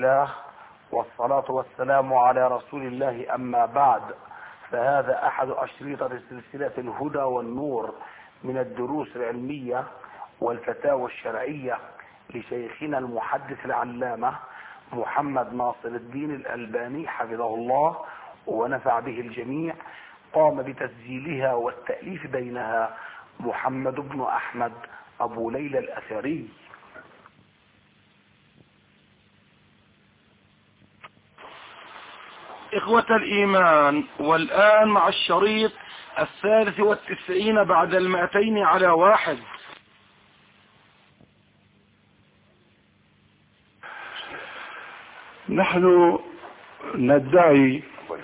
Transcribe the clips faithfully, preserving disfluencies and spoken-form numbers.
الله والصلاة والسلام على رسول الله، أما بعد، فهذا أحد أشرطة سلسلة الهدى والنور من الدروس العلمية والفتاوى الشرعية لشيخنا المحدث العلامة محمد ناصر الدين الألباني حفظه الله ونفع به الجميع. قام بتسجيلها والتأليف بينها محمد بن أحمد أبو ليلى الأثري. إخوة الإيمان، والآن مع الشريط الثالث والتسعين بعد المائتين على واحد. نحن ندعي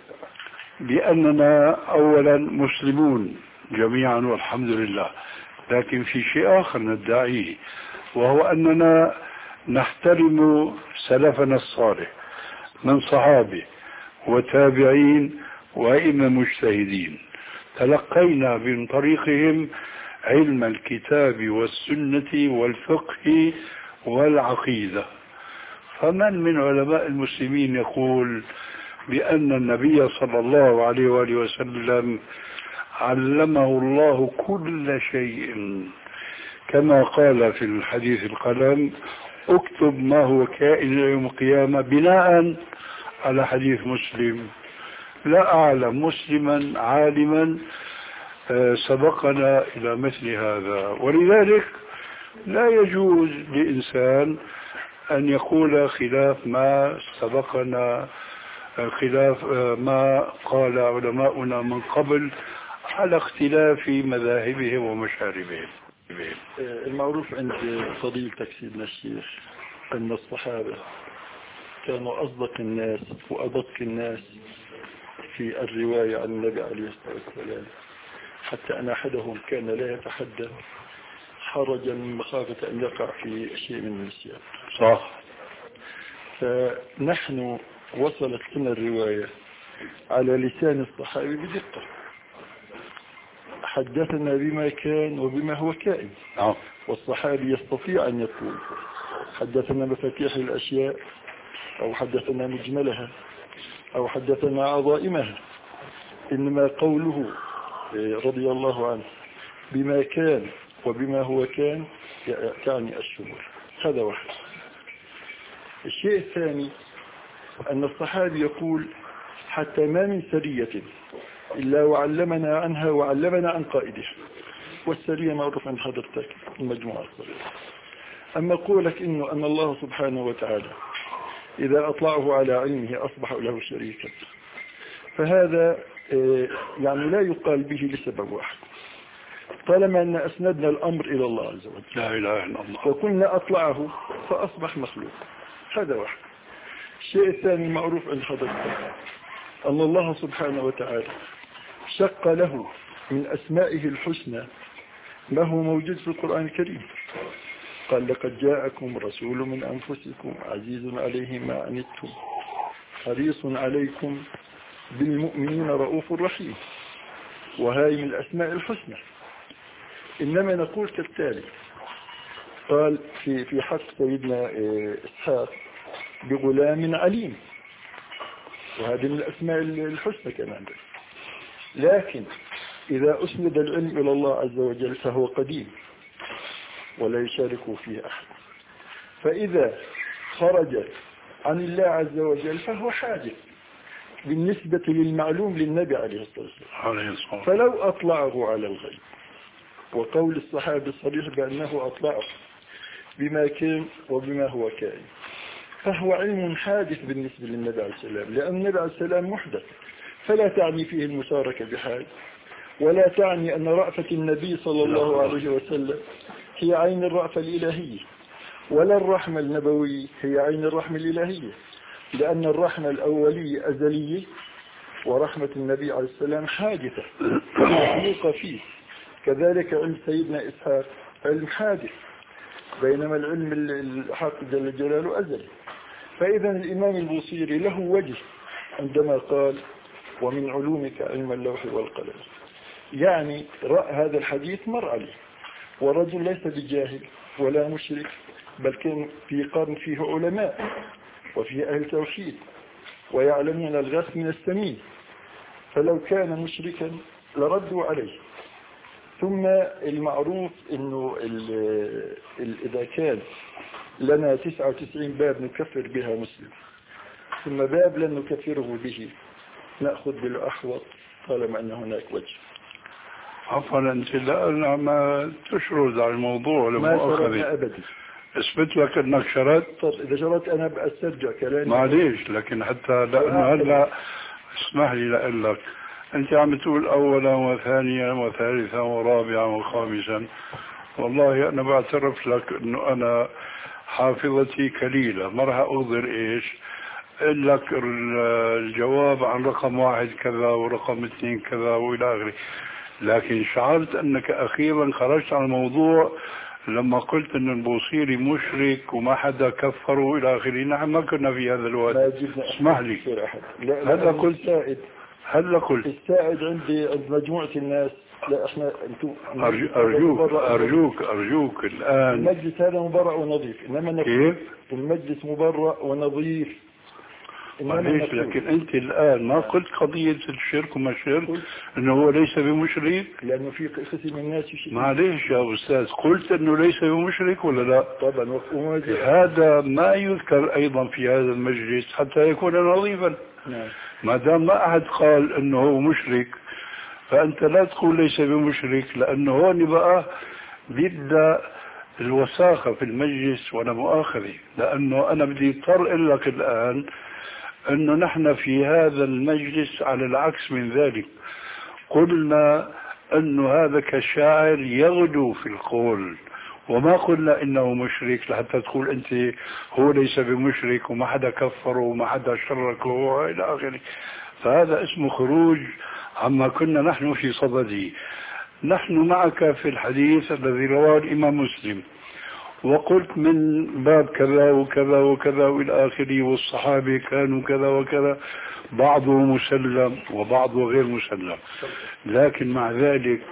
بأننا أولا مسلمون جميعا والحمد لله، لكن في شيء آخر ندعيه، وهو أننا نحترم سلفنا الصالح من صحابه وتابعين وأئمة مجتهدين، تلقينا من طريقهم علم الكتاب والسنة والفقه والعقيدة. فمن من علماء المسلمين يقول بأن النبي صلى الله عليه وآله وسلم علمه الله كل شيء، كما قال في الحديث القلم: اكتب ما هو كائن يوم القيامة، بناء على حديث مسلم. لا أعلم مسلما عالما سبقنا إلى مثل هذا، ولذلك لا يجوز لإنسان أن يقول خلاف ما سبقنا، خلاف ما قال علماؤنا من قبل، على اختلاف مذاهبهم ومشاربهم. المعروف عند فضيلتك سيدنا الشيخ أن الصحابة كانوا أصدق الناس وأدق الناس في الرواية عن النبي عليه الصلاة والسلام، حتى أن أحدهم كان لا يتحدث حرجا من مخافة أن يقع في شيء من النسيان. صح. فنحن وصلت لنا الرواية على لسان الصحابي بدقة، حدثنا بما كان وبما هو كائن. أوه. والصحابي يستطيع أن يقول حدثنا مفاتيح الأشياء، أو حدثنا مجملها، أو حدثنا عظائمها، إنما قوله رضي الله عنه بما كان وبما هو كان يعني الشمول. هذا واحد. الشيء الثاني أن الصحابي يقول: حتى ما من سرية إلا وعلمنا عنها وعلمنا عن قائدها. والسرية معروف عن حضرتك المجموعة الصغيرة. أما قولك إنه أن الله سبحانه وتعالى إذا أطلعه على علمه أصبح له شريكا، فهذا يعني لا يقال به لسبب واحد: طالما أن أسندنا الأمر إلى الله عز وجل، لا إله إلا الله، وكنا أطلعه فأصبح مخلوق. هذا واحد. الشيء الثاني معروف عند حضرتك أن الله سبحانه وتعالى شق له من أسمائه الحسنى ما هو موجود في القرآن الكريم. قال: لقد جاءكم رسول من أنفسكم عزيز عليه ما عنتم حريص عليكم بالمؤمنين رؤوف رحيم. وهذه من الأسماء الحسنى. إنما نقول كالتالي: قال في في حق سيدنا إسحاق: بغلام عليم، وهذه من الأسماء الحسنى كمان. لكن إذا أسند العلم إلى الله عز وجل فهو قديم ولا يشارك فيه أحد، فإذا خرج عن الله عز وجل فهو حادث بالنسبة للمعلوم للنبي عليه الصلاة والسلام. فلو أطلعه على الغيب، وقول الصحابي الصريح بأنه أطلعه بما كان وبما هو كائن، فهو علم حادث بالنسبة للنبي عليه السلام، لأن النبي عليه السلام محدث، فلا تعني فيه المشاركة بحال، ولا تعني أن رأفة النبي صلى الله عليه وسلم هي عين الرأفة الإلهية، ولا الرحمة النبوية هي عين الرحمة الإلهية، لأن الرحمة الأولية أزلية، ورحمة النبي عليه السلام حادثة مخلوقة فيه. كذلك علم سيدنا إسحاق علم حادث، بينما العلم الحق جل جلاله أزلي. فإذا الإمام البوصيري له وجه عندما قال: ومن علومك علم اللوح والقلم، يعني رأى هذا الحديث مر عليه، والرجل ليس بجاهل ولا مشرك، بل كان في قرن فيه علماء وفيه أهل توحيد ويعلمون الغث من السمين، فلو كان مشركا لردوا عليه. ثم المعروف انه ال ال اذا كان لنا تسعة وتسعين باب نكفر بها مسلم، ثم باب لن نكفره به نأخذ بالأحوط طالما أن هناك وجه. عفوا انت لا ما تشرد على الموضوع ما شرطنا لمؤاخذة. أبدا. اثبت لك انك شرط. طب إذا شرطت أنا بأسترجع كلامي. معليش، لكن حتى لأنه هلا اسمح لي لأقول لك، انت عم تقول اولا وثانيا وثالثا ورابعا وخامسا. والله انا بعترف لك انه انا حافظتي قليلة، ما راح اغدر ايش اقول لك الجواب عن رقم واحد كذا ورقم اثنين كذا والى اخره. لكن شعرت انك اخيرا خرجت عن الموضوع لما قلت ان البوصيري مشرك وما حدا كفره الى اخره. نحن ما كنا في هذا الوقت. اسمح لي. هلا قلت السائد هلا قلت السائد عندي عند مجموعة الناس. لا احنا انتم أرجو أرجوك أرجوك أرجوك الآن المجلس هذا مبرأ ونظيف، إنما كيف؟ المجلس مبرأ ونظيف. معليش، لكن أنت الآن ما قلت قضية الشرك وما الشرك إنه هو ليس بمشرك؟ لأنه في قسم من الناس يشرك. معليش يا أستاذ، قلت إنه ليس بمشرك ولا لا؟ طبعا. هذا ما يذكر أيضا في هذا المجلس حتى يكون نظيفا. نعم. ما دام ما أحد قال إنه هو مشرك فأنت لا تقول ليس بمشرك، لأنه هون بقى بيبدأ الوساخة في المجلس وأنا مؤاخذي. لأنه أنا بدي اضطر أقول لك الآن أنه نحن في هذا المجلس على العكس من ذلك، قلنا أنه هذا كشاعر يغدو في القول، وما قلنا إنه مشرك لحتى تقول أنت هو ليس بمشرك وما حدا كفره وما حدا شركه وإلى آخره. فهذا اسمه خروج عما كنا نحن في صدده. نحن معك في الحديث الذي رواه الإمام مسلم، وقلت من باب كذا وكذا وكذا والى اخره، والصحابه كانوا كذا وكذا، بعضه مسلم وبعضه غير مسلم. لكن مع ذلك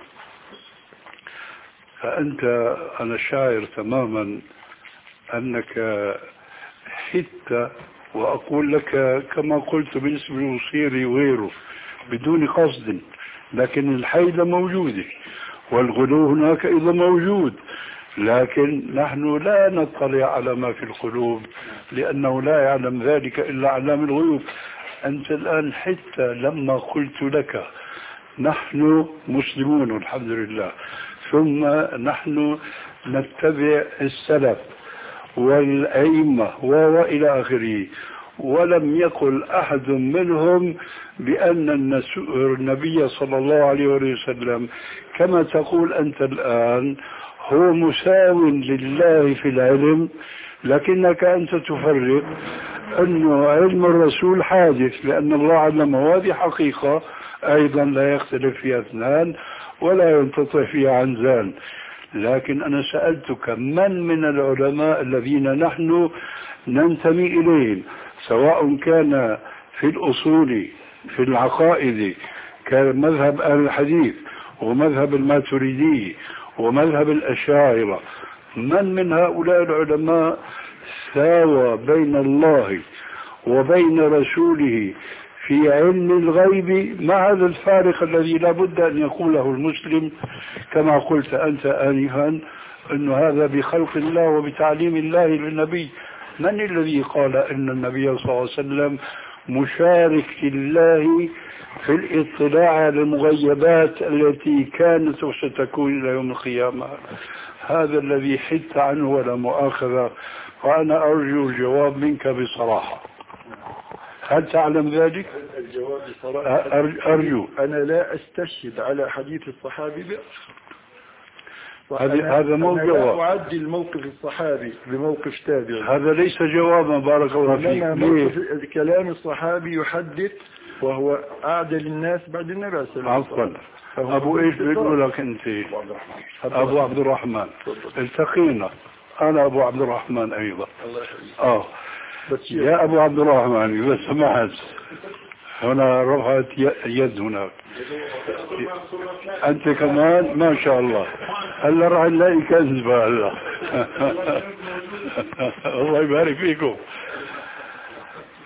فانت انا شاعر تماما انك حتى، واقول لك كما قلت بالنسبه للبوصيري وغيره بدون قصد، لكن الحيلة موجودة والغلو هناك ايضا موجود، لكن نحن لا نطلع على ما في القلوب لأنه لا يعلم ذلك إلا علام الغيوب. أنت الآن حتى لما قلت لك نحن مسلمون الحمد لله، ثم نحن نتبع السلف والأئمة وإلى آخره، ولم يقل أحد منهم بأن النبي صلى الله عليه وسلم كما تقول أنت الآن هو مساو لله في العلم، لكنك أنت تفرق أنه علم الرسول حادث لأن الله علمه، هذه حقيقة أيضا لا يختلف فيها اثنان ولا ينتطع فيها عنزان. لكن أنا سألتك من من العلماء الذين نحن ننتمي إليهم، سواء كان في الأصول في العقائد كمذهب أهل الحديث ومذهب الماتريدي ومذهب الأشاعرة، من من هؤلاء العلماء ساوى بين الله وبين رسوله في علم الغيب مع هذا الفارق الذي لا بد أن يقوله المسلم كما قلت أنت آنفا أن هذا بخلق الله وبتعليم الله للنبي؟ من الذي قال أن النبي صلى الله عليه وسلم مشارك لله في الاطلاع على المغيبات التي كانت وستكون إلى يوم القيامة؟ هذا الذي حدت عنه ولا مؤاخذة، وأنا أرجو الجواب منك بصراحة. هل تعلم ذلك؟ الجواب بصراحة أرجو. أنا لا أستشهد على حديث الصحابي هذا هذا مو جواب. أعدل موقف الصحابي بموقف تابع. هذا ليس جوابا بارك الله فيك. كلام الصحابي يحدث وهو أعدل الناس بعد النبي صلى الله عليه وسلم. عفوا أبو إيش بيقول لك أنت؟ أبو عبد الرحمن. التقينا أنا أبو عبد الرحمن أيضا. آه يا أبو عبد الرحمن إذا سمحت، هنا رفعت يد هناك، أنت كمان ما شاء الله. هلا راح نلاقي كذبة هلا. الله يبارك فيكم.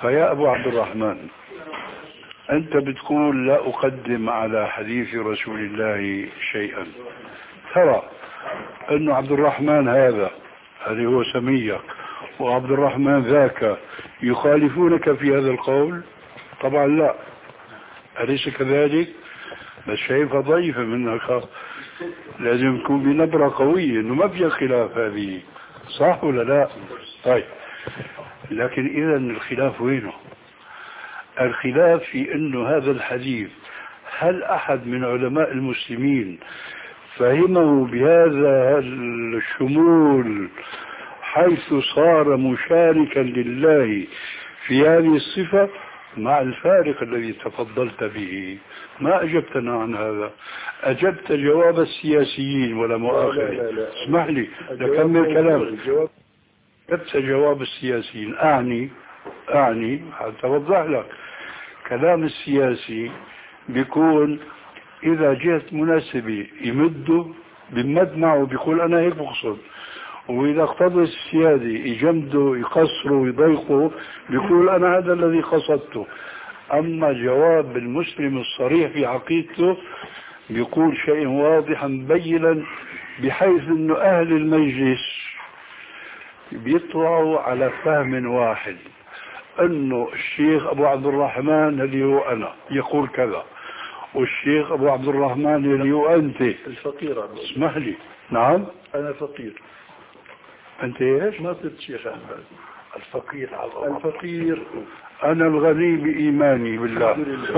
فيا أبو عبد الرحمن، أنت بتقول لا أقدم على حديث رسول الله شيئا. ترى أن عبد الرحمن هذا هذه هو سميك وعبد الرحمن ذاك يخالفونك في هذا القول؟ طبعا لا، أليس كذلك؟ بس شايفها ضعيفة منك، لازم يكون بنبرة قوية إنه ما في خلاف هذه، صح ولا لا؟ طيب، لكن إذا الخلاف وينه؟ الخلاف في إنه هذا الحديث هل أحد من علماء المسلمين فهمه بهذا الشمول حيث صار مشاركا لله في هذه الصفة، مع الفارق الذي تفضلت به؟ ما أجبتنا عن هذا، أجبت جواب السياسيين ولا مؤاخذة. اسمح لي لكمل كلامي. أجبت جواب السياسيين، أعني أعني حتى أوضح لك. كلام السياسي بيكون إذا جهة مناسبة يمده بمد معه بيقول أنا هيك بقصد، وإذا اقتضى السيادة يجمده يقصره يضيقه بيقول أنا هذا الذي قصدته. أما جواب المسلم الصريح في عقيدته بيقول شيء واضحا مبينا، بحيث أنه أهل المجلس بيطلعوا على فهم واحد، أنه الشيخ أبو عبد الرحمن اللي هو أنا يقول كذا، والشيخ أبو عبد الرحمن اللي هو أنت الفقير. اسمح لي. نعم أنا فقير. أنت إيش؟ ما صرت شيخ أحمد. الفقير الفقير. أنا الغني بإيماني بالله.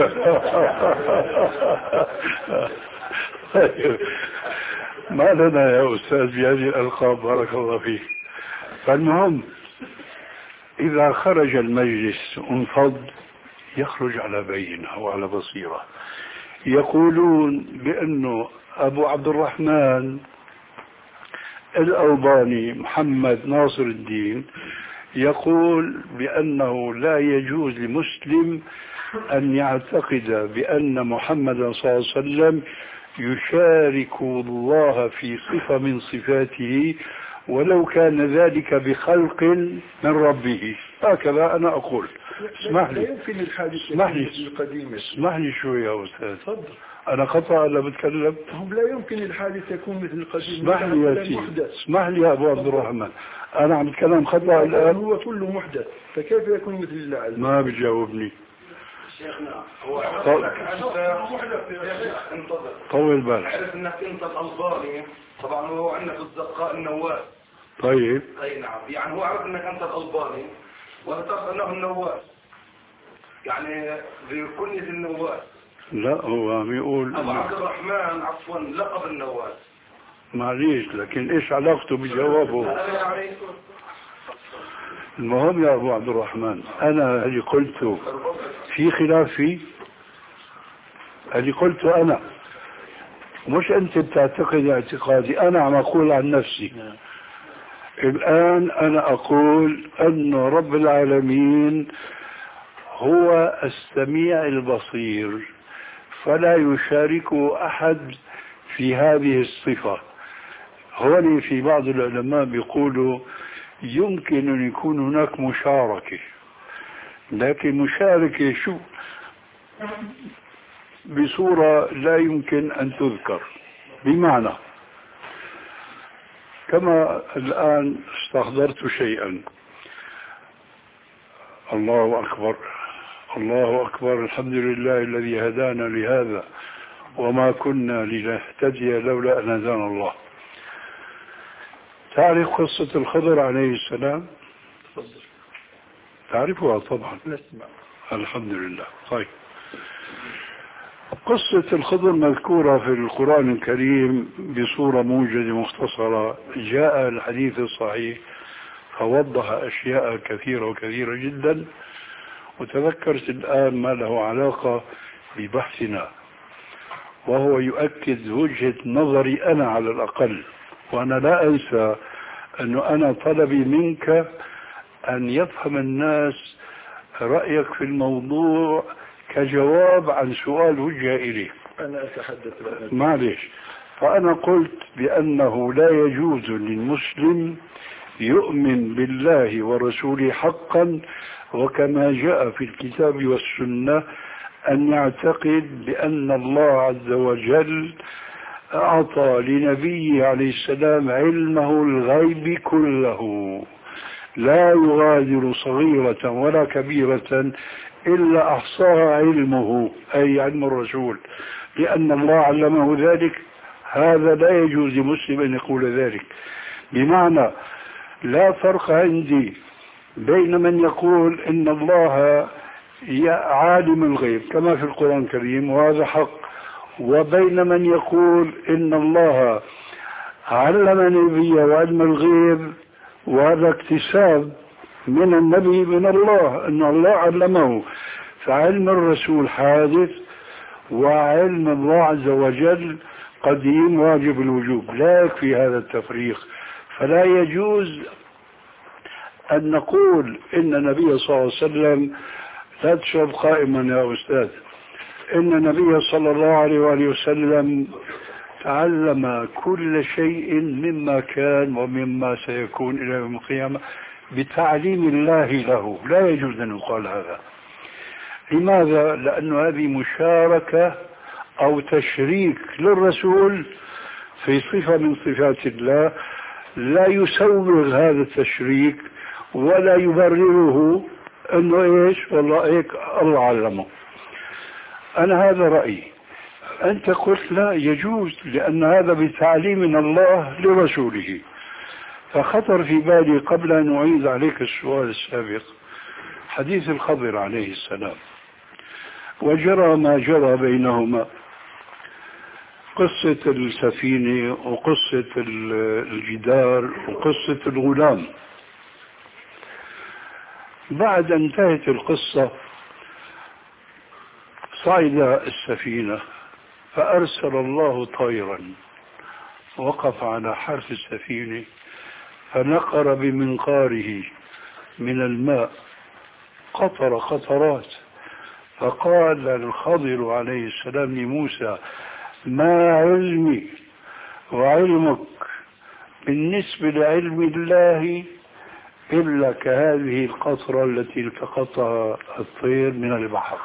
ما لنا يا أستاذ بهذه الألقاب، بارك الله فيك. فالمهم إذا خرج المجلس انفض يخرج على بينة وعلى بصيرة. يقولون بأنه أبو عبد الرحمن الألباني محمد ناصر الدين يقول بأنه لا يجوز لمسلم أن يعتقد بأن محمد صلى الله عليه وسلم يشارك الله في صفة من صفاته ولو كان ذلك بخلق من ربه. هكذا أنا أقول. اسمح لي. لا يمكن الحادث اسمح لي القديم. اسمح لي شوي يا أستاذ. تفضل. أنا خطأ ولا بتكلم؟ هم لا يمكن الحادث يكون مثل القديم. اسمح لي يا سيدي، اسمح لي يا أبو عبد الرحمن، أنا عم بتكلم خطأ الآن. هو كله محدث، فكيف يكون مثل الله عز وجل؟ ما بتجاوبني. شيخنا هو طول بالك. عرف انك انت الألباني، طبعا هو عندك الزقاء النواس. طيب. اي نعم، يعني هو عرف انك انت الألباني واعتقد انه النواس، يعني بكنية النواس. لا هو عم يقول أبو عبد الرحمن عفوا لقب النواس. معليش، لكن ايش علاقته بجوابه؟ المهم يا ابو عبد الرحمن، انا اللي قلته في خلاف فيه، اللي قلته انا، مش انت بتعتقد اعتقادي، انا عم اقول عن نفسي. الان انا اقول ان رب العالمين هو السميع البصير، فلا يشاركه احد في هذه الصفة. هون في بعض العلماء بيقولوا يمكن أن يكون هناك مشاركة، لكن مشاركة شو؟ بصورة لا يمكن أن تذكر. بمعنى كما الآن استحضرت شيئا، الله أكبر الله أكبر الحمد لله الذي هدانا لهذا وما كنا لنهتدي لولا أن هدانا الله. تعرف قصة الخضر عليه السلام؟ تعرفها طبعا. نسمع. الحمد لله. طيب، قصة الخضر مذكورة في القرآن الكريم بصورة موجزة مختصرة، جاء الحديث الصحيح فوضح أشياء كثيرة وكثيرة جدا، وتذكرت الآن ما له علاقة ببحثنا، وهو يؤكد وجهة نظري أنا على الأقل. وأنا لا أنسى أنه أنا طلبي منك أن يفهم الناس رأيك في الموضوع كجواب عن سؤال وجه إليه. أنا أتحدث بأنك. معلش. فأنا قلت بأنه لا يجوز للمسلم يؤمن بالله ورسوله حقا وكما جاء في الكتاب والسنة أن يعتقد بأن الله عز وجل أعطى لنبيه عليه السلام علمه الغيب كله، لا يغادر صغيرة ولا كبيرة إلا أحصاها علمه، أي علم الرسول، لأن الله علمه ذلك. هذا لا يجوز لمسلم أن يقول ذلك. بمعنى لا فرق عندي بين من يقول إن الله عالم الغيب كما في القرآن الكريم وهذا حق، وبين من يقول إن الله علم نبيه وعلم الغيب وهذا اكتساب من النبي من الله، أن الله علمه. فعلم الرسول حادث وعلم الله عز وجل قديم واجب الوجوب، لا يكفي هذا التفريق. فلا يجوز أن نقول إن النبي صلى الله عليه وسلم، لا تشرب قائما يا أستاذ، إن النبي صلى الله عليه وآله وسلم تعلم كل شيء مما كان ومما سيكون إلى يوم القيامة بتعليم الله له. لا يجوز أن يقال هذا. لماذا؟ لأن هذه مشاركة أو تشريك للرسول في صفة من صفات الله، لا يسوغ هذا التشريك ولا يبرره أنه إيش والله هيك الله علمه. أنا هذا رأيي. أنت قلت لا يجوز لأن هذا بتعليم من الله لرسوله. فخطر في بالي قبل أن أعيد عليك السؤال السابق حديث الخضر عليه السلام، وجرى ما جرى بينهما، قصة السفينة وقصة الجدار وقصة الغلام. بعد انتهت القصة صعد السفينة فأرسل الله طيرا وقف على حرف السفينة فنقر بمنقاره من الماء قطر قطرات، فقال الخضر عليه السلام لموسى: ما علمي وعلمك بالنسبة لعلم الله إلا كهذه القطرة التي التقطها الطير من البحر.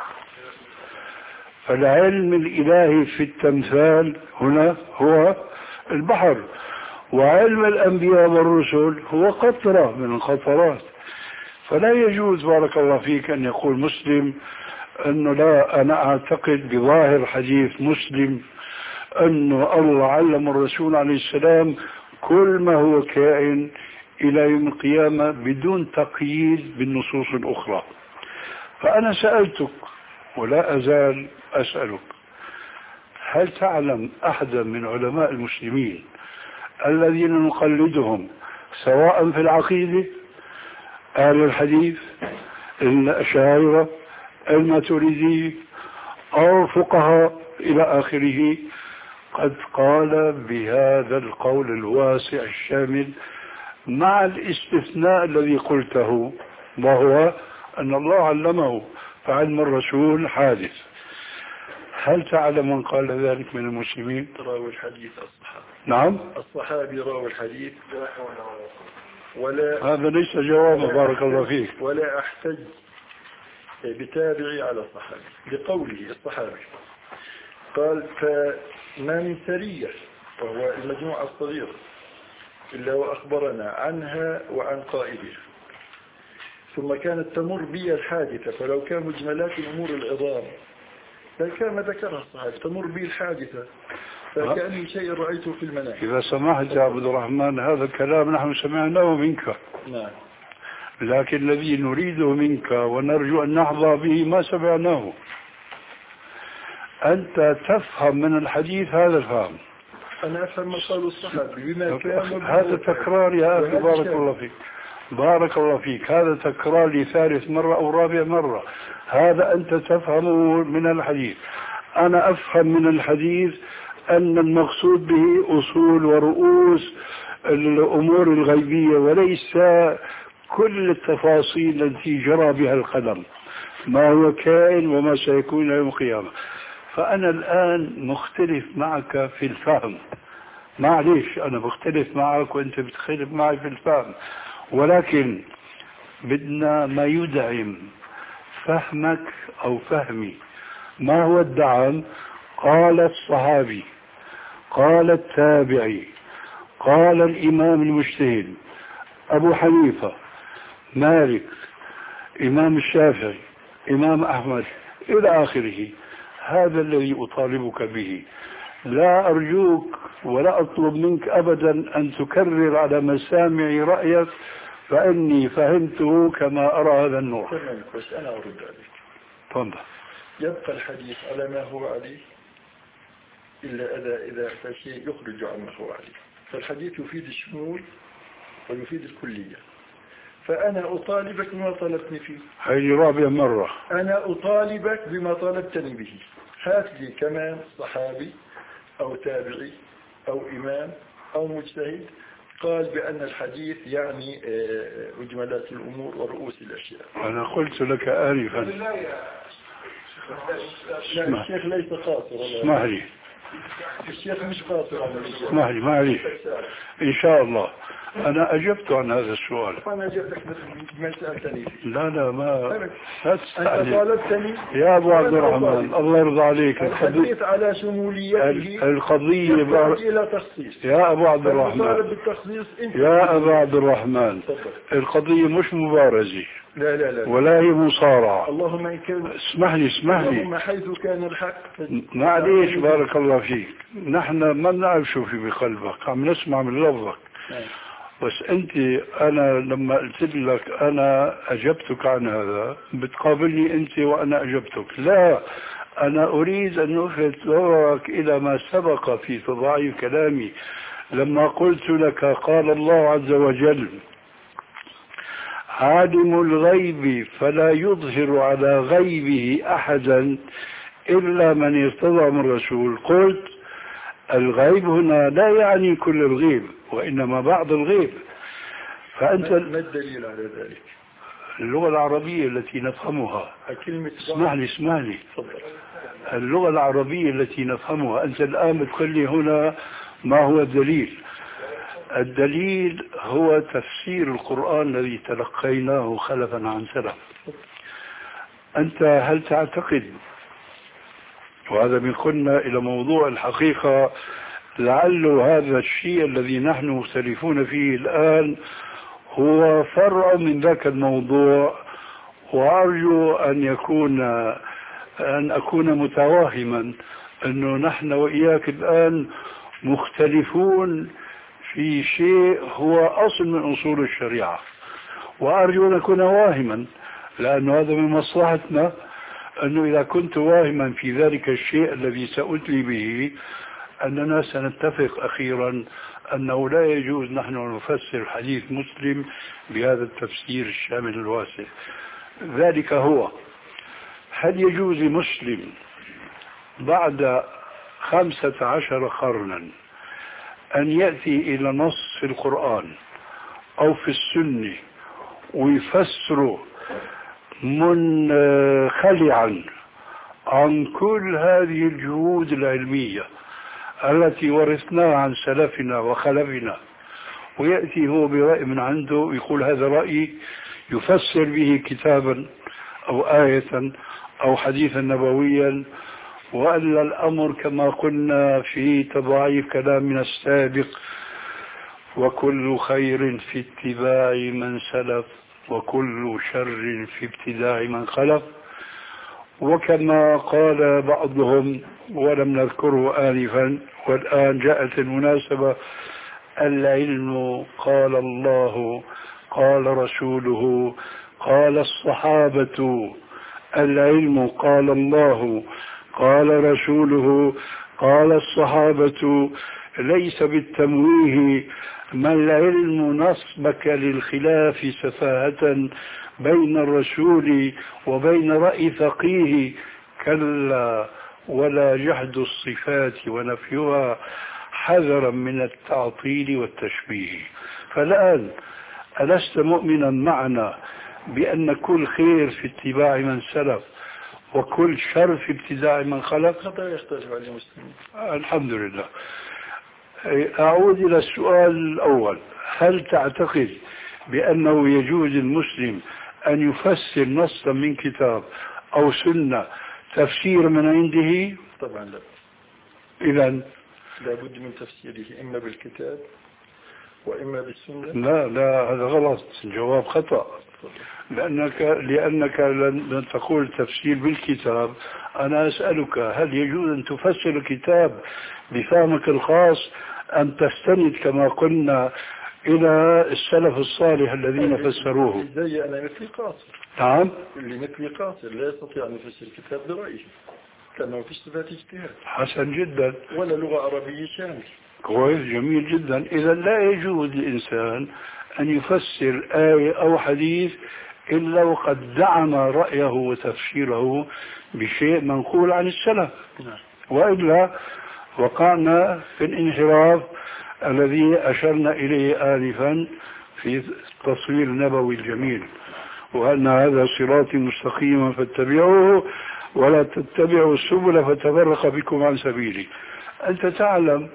فالعلم الإلهي في التمثال هنا هو البحر، وعلم الأنبياء والرسل هو قطرة من القطرات. فلا يجوز بارك الله فيك أن يقول مسلم أنه لا، أنا أعتقد بظاهر حديث مسلم أنه الله علم الرسول عليه السلام كل ما هو كائن إلى يوم القيامة بدون تقييد بالنصوص الأخرى. فأنا سألتك ولا أزال أسألك: هل تعلم أحدا من علماء المسلمين الذين نقلدهم سواء في العقيدة أهل الحديث الأشاعرة الماتريدي أو فقهاء إلى آخره قد قال بهذا القول الواسع الشامل مع الاستثناء الذي قلته، وهو أن الله علمه فعلم الرسول حادث؟ هل تعلم من قال ذلك من المسلمين؟ راوي الحديث الصحابي. نعم، الصحابي راوي الحديث. ولا هذا ليس جوابا بارك الله فيك. ولا أحتج بتابعي على الصحابي لقوله الصحابي قال: فما من سرية وهو المجموعة الصغيرة إلا وأخبرنا عنها وعن قائدها، ثم كانت تمر بي الحادثة، فلو كان مجملات أمور العظام فكما ذكرها الصحابي تمر بي الحادثة فكأني شيء رأيته في المنام. إذا سمحت يا عبد الرحمن هذا الكلام نحن سمعناه منك. نعم. لكن الذي نريده منك ونرجو أن نحظى به ما سمعناه. أنت تفهم من الحديث هذا الفهم. أنا أفهم ما قاله الصحابي بما كان. هذا تكرار يا أخي بارك الله فيك، بارك الله فيك، هذا تكرار لثالث مرة أو رابع مرة. هذا أنت تفهمه من الحديث. أنا أفهم من الحديث أن المقصود به أصول ورؤوس الأمور الغيبية وليس كل التفاصيل التي جرى بها القدم، ما هو كائن وما سيكون يوم القيامة. فأنا الآن مختلف معك في الفهم، معليش أنا بختلف معك وأنت بتختلف معي في الفهم، ولكن بدنا ما يدعم فهمك أو فهمي. ما هو الدعم؟ قال الصحابي، قال التابعي، قال الإمام المجتهد أبو حنيفة، مالك، إمام الشافعي، إمام أحمد إلى آخره. هذا الذي أطالبك به. لا أرجوك ولا أطلب منك أبدا أن تكرر على مسامعي رأيك، فإني فهمته كما أرى هذا النور. تمام، بس أنا أرد عليك. تفضل. يبقى الحديث على ما هو عليه إلا إذا إذا فشيء يخرج عن ما هو عليه. فالحديث يفيد الشمول ويفيد الكلية. فأنا أطالبك بما طلبتني فيه. هذه رابع مرة. أنا أطالبك بما طلبتني به. هات لي كمان صحابي أو تابعي أو إمام أو مجتهد قال بأن الحديث يعني مجملات الأمور ورؤوس الأشياء. أنا قلت لك آنفا. لا، الشيخ ليس قاصر. اسمح لي. الشيخ مش قاصر على الشيخ. اسمح لي، معليش. إن شاء الله أنا أجبت عن هذا السؤال. أنا أجبتك ما سألتني فيه. لا لا ما أنت طالبتني يا أبو عبد الرحمن، الله يرضى عليك. الحديث على شموليته القضية إلى تخصيص. يا أبو عبد الرحمن، يا أبو عبد الرحمن، القضية مش مبارزة. لا لا لا ولا هي مصارعة. اللهم إن كان اسمح لي اسمح لي اللهم حيث كان الحق. معليش بارك الله فيك. نحن ما بنعرف شو في بقلبك، عم نسمع من لفظك. بس انت انا لما قلت لك انا اجبتك عن هذا بتقابلني انت وانا اجبتك. لا، انا اريد ان الفت نظرك الى ما سبق في تضاعيف كلامي لما قلت لك قال الله عز وجل عالم الغيب فلا يظهر على غيبه احدا الا من ارتضى من رسول. قلت الغيب هنا لا يعني كل الغيب وإنما بعض الغيب. فأنت ما الدليل على ذلك؟ اللغة العربية التي نفهمها. كلمة اسمح لي اسمح لي اللغة العربية التي نفهمها. أنت الآن بتقول لي هنا ما هو الدليل. الدليل هو تفسير القرآن الذي تلقيناه خلفا عن سلف. أنت هل تعتقد، وهذا بيقودنا إلى موضوع الحقيقة، لعل هذا الشيء الذي نحن مختلفون فيه الآن هو فرع من ذاك الموضوع، وأرجو أن يكون أن أكون متواهما أنه نحن وإياك الآن مختلفون في شيء هو أصل من أصول الشريعة، وأرجو أن أكون واهما، لأن هذا من مصلحتنا، أنه إذا كنت واهما في ذلك الشيء الذي سأتلي به أننا سنتفق أخيرا أنه لا يجوز نحن أن نفسر حديث مسلم بهذا التفسير الشامل الواسع. ذلك هو: هل يجوز لمسلم بعد خمسة عشر قرنا أن يأتي إلى نص في القرآن أو في السنة ويفسره منخلعا عن كل هذه الجهود العلمية التي ورثناها عن سلفنا وخلفنا، ويأتي هو برأي من عنده ويقول هذا رأيي، يفسر به كتابا أو آية أو حديثا نبويا، وألا الأمر كما قلنا في تضاعيف كلامنا السابق: وكل خير في اتباع من سلف وكل شر في ابتداع من خلف. وكما قال بعضهم ولم نذكره آنفا والآن جاءت المناسبة: العلم قال الله قال رسوله قال الصحابة. العلم قال الله قال رسوله قال الصحابة، ليس بالتمويه. ما العلم نصبك للخلاف سفاهة بين الرسول وبين رأي فقيه، كلا ولا جحد الصفات ونفيها حذرا من التعطيل والتشبيه. فالآن ألست مؤمنا معنا بأن كل خير في اتباع من سلف وكل شر في ابتداع من خلف؟ هذا يختلف على المسلمين. الحمد لله. أعود إلى السؤال الأول: هل تعتقد بأنه يجوز المسلم أن يفسر نصا من كتاب أو سنة تفسير من عنده؟ طبعا لا. إذا لابد من تفسيره إما بالكتاب وإما بالسنة. لا لا هذا غلط، جواب خطأ. لأنك لأنك لن تقول تفسير بالكتاب. أنا أسألك هل يجوز أن تفسر الكتاب بفهمك الخاص أم تستند كما قلنا إلى السلف الصالح الذين فسروه؟ زي أنا مثلي قاصر. نعم. اللي مثلي قاصر لا يستطيع أن يفسر الكتاب برأيه لأنه في صفات اجتهاد. حسن جدا. ولا لغة عربية شاملة. كويس، جميل جدا. إذا لا يجوز للإنسان أن يفسر آية أو حديث إلا وقد دعم رأيه وتفسيره بشيء منقول عن السلف، وإلا وقعنا في الانحراف الذي أشرنا إليه آنفا في التصوير النبوي الجميل، وأن هذا صراطي مستقيما فاتبعوه ولا تتبعوا السبل فتفرق بكم عن سبيلي. أنت تعلم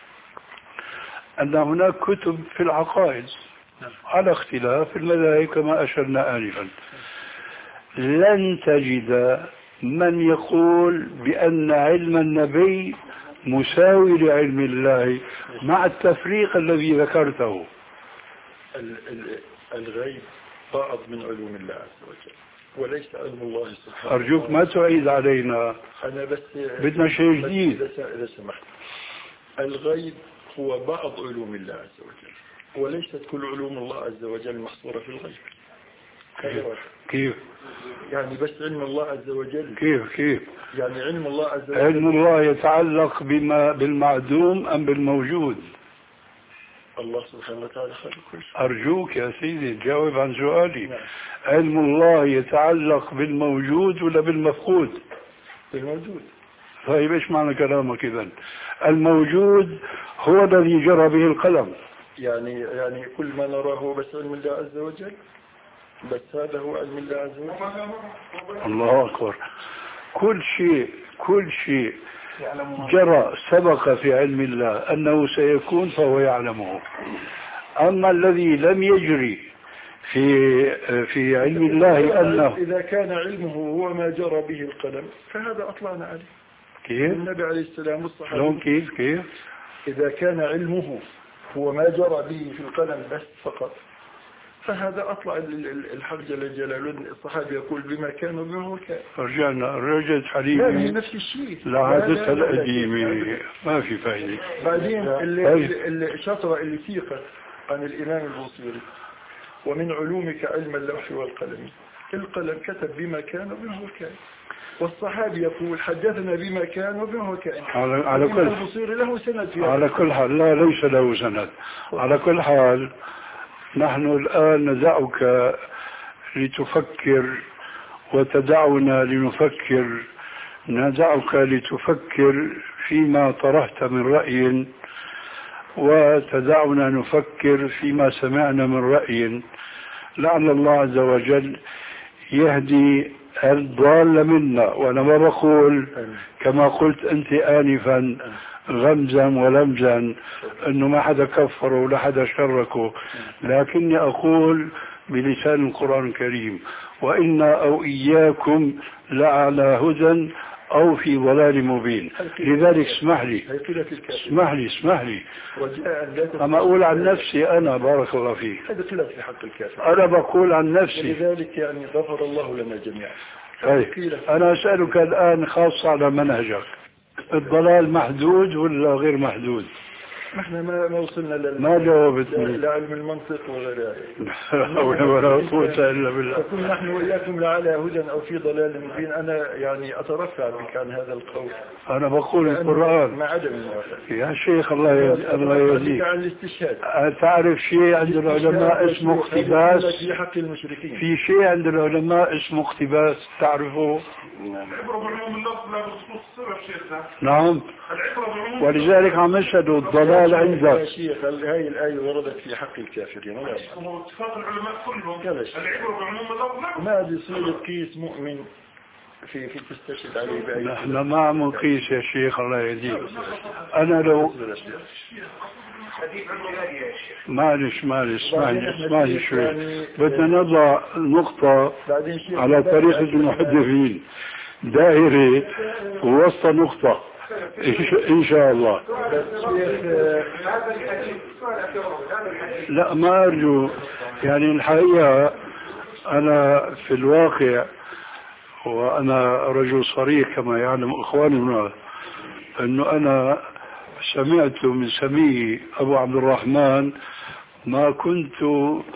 أن هناك كتب في العقائد على اختلاف المذاهب كما أشرنا آنفا. لن تجد من يقول بأن علم النبي مساوي لعلم الله مع التفريق الذي ذكرته. الغيب بعض من علوم الله عز وجل وليس علم الله سبحانه. أرجوك ما تعيد علينا، أنا بس بدنا شيء جديد. إذا سمحت، الغيب هو بعض علوم الله عز وجل وليست كل علوم الله عز وجل محصورة في الغيب. كيف؟ كيف؟ يعني بس علم الله عز وجل. كيف كيف؟ يعني علم الله عز وجل. علم الله يتعلق بما بالمعدوم أم بالموجود؟ الله سبحانه وتعالى خالق كل شيء. أرجوك يا سيدي جاوب عن سؤالي. نعم. علم الله يتعلق بالموجود ولا بالمفقود؟ بالموجود. طيب إيش معنى كلامك إذن؟ الموجود هو الذي جرى به القلم. يعني يعني كل ما نراه هو بس علم الله عز وجل، بس هذا هو علم الله عز وجل. الله أكبر. كل شيء كل شيء جرى سبق في علم الله أنه سيكون فهو يعلمه. أما الذي لم يجري في في علم الله أنه إذا كان علمه هو ما جرى به القلم فهذا أطلعنا عليه. كيف؟ النبي عليه السلام والصحابة. شلون كيف كيف؟ إذا كان علمه هو ما جرى به في القلم بس فقط فهذا أطلع الحق جل جلاله. الصحابي يقول بما كان وبما هو كان. رجعنا رجعت حديثي. لا هي نفس الشيء. لعادتها القديمة ما في فائدة. بعدين اللي الشطرة اللي سيقت عن الإمام البوصيري ومن علومك علم اللوح والقلم. القلم كتب بما كان وبما هو كان، والصحابي يقول حدثنا بما كان وبما هو كان. على, على كل البوصيري له سند في على كل حال. لا ليس له سند. على كل حال نحن الآن ندعك لتفكر وتدعنا لنفكر. ندعك لتفكر فيما طرحت من رأي وتدعنا نفكر فيما سمعنا من رأي. لعل الله عز وجل يهدي الضال منا. وأنا ما بقول كما قلت أنت آنفا غمزا ولمزا أنه ما حدا كفره ولا حدا شركه، لكني أقول بلسان القرآن الكريم وإنا أو إياكم لعلى هدى أو في ضلال مبين. لذلك اسمح لي اسمح لي اسمح لي أما أقول عن نفسي أنا بارك الله فيك. هذا خلاف في حق الكافر. أنا بقول عن نفسي. لذلك يعني غفر الله لنا جميعا. طيب أنا أسألك الآن خاصة على منهجك، الضلال محدود ولا غير محدود؟ نحن ما ما وصلنا لل ما جاوبتني لعلم المنطق وغيره. ولا قوة إلا بالله. نكون نحن وإياكم لعلى هدى أو في ضلال مبين. أنا يعني أترفع بك عن هذا القول. أنا بقول القرآن مع عدم الموافقة يا شيخ. الله يهديك. الله يهديك. عن الاستشهاد. تعرف شيء عند العلماء اسمه اقتباس؟ في حق المشركين في شيء عند العلماء اسمه اقتباس تعرفه؟ نعم. ولذلك عم يشهدوا الضلال عندك. يا شيخ هاي الآية وردت في حق الكافرين. اتفاق العلماء كلهم العبرة بعموم. ما بيصير قيس مؤمن في في تستشهد عليه بأي. نحن ما عم نقيس يا شيخ الله يهديك. أنا لو معلش معلش اسمعني اسمعني شوي، بدنا نضع نقطة على طريقة المحدثين، دائرة ووسط نقطة إن شاء الله. لا ما أرجو، يعني الحقيقة أنا في الواقع وأنا رجل صريح كما يعلم إخواننا أنه أنا سمعت من سميه أبو عبد الرحمن ما كنت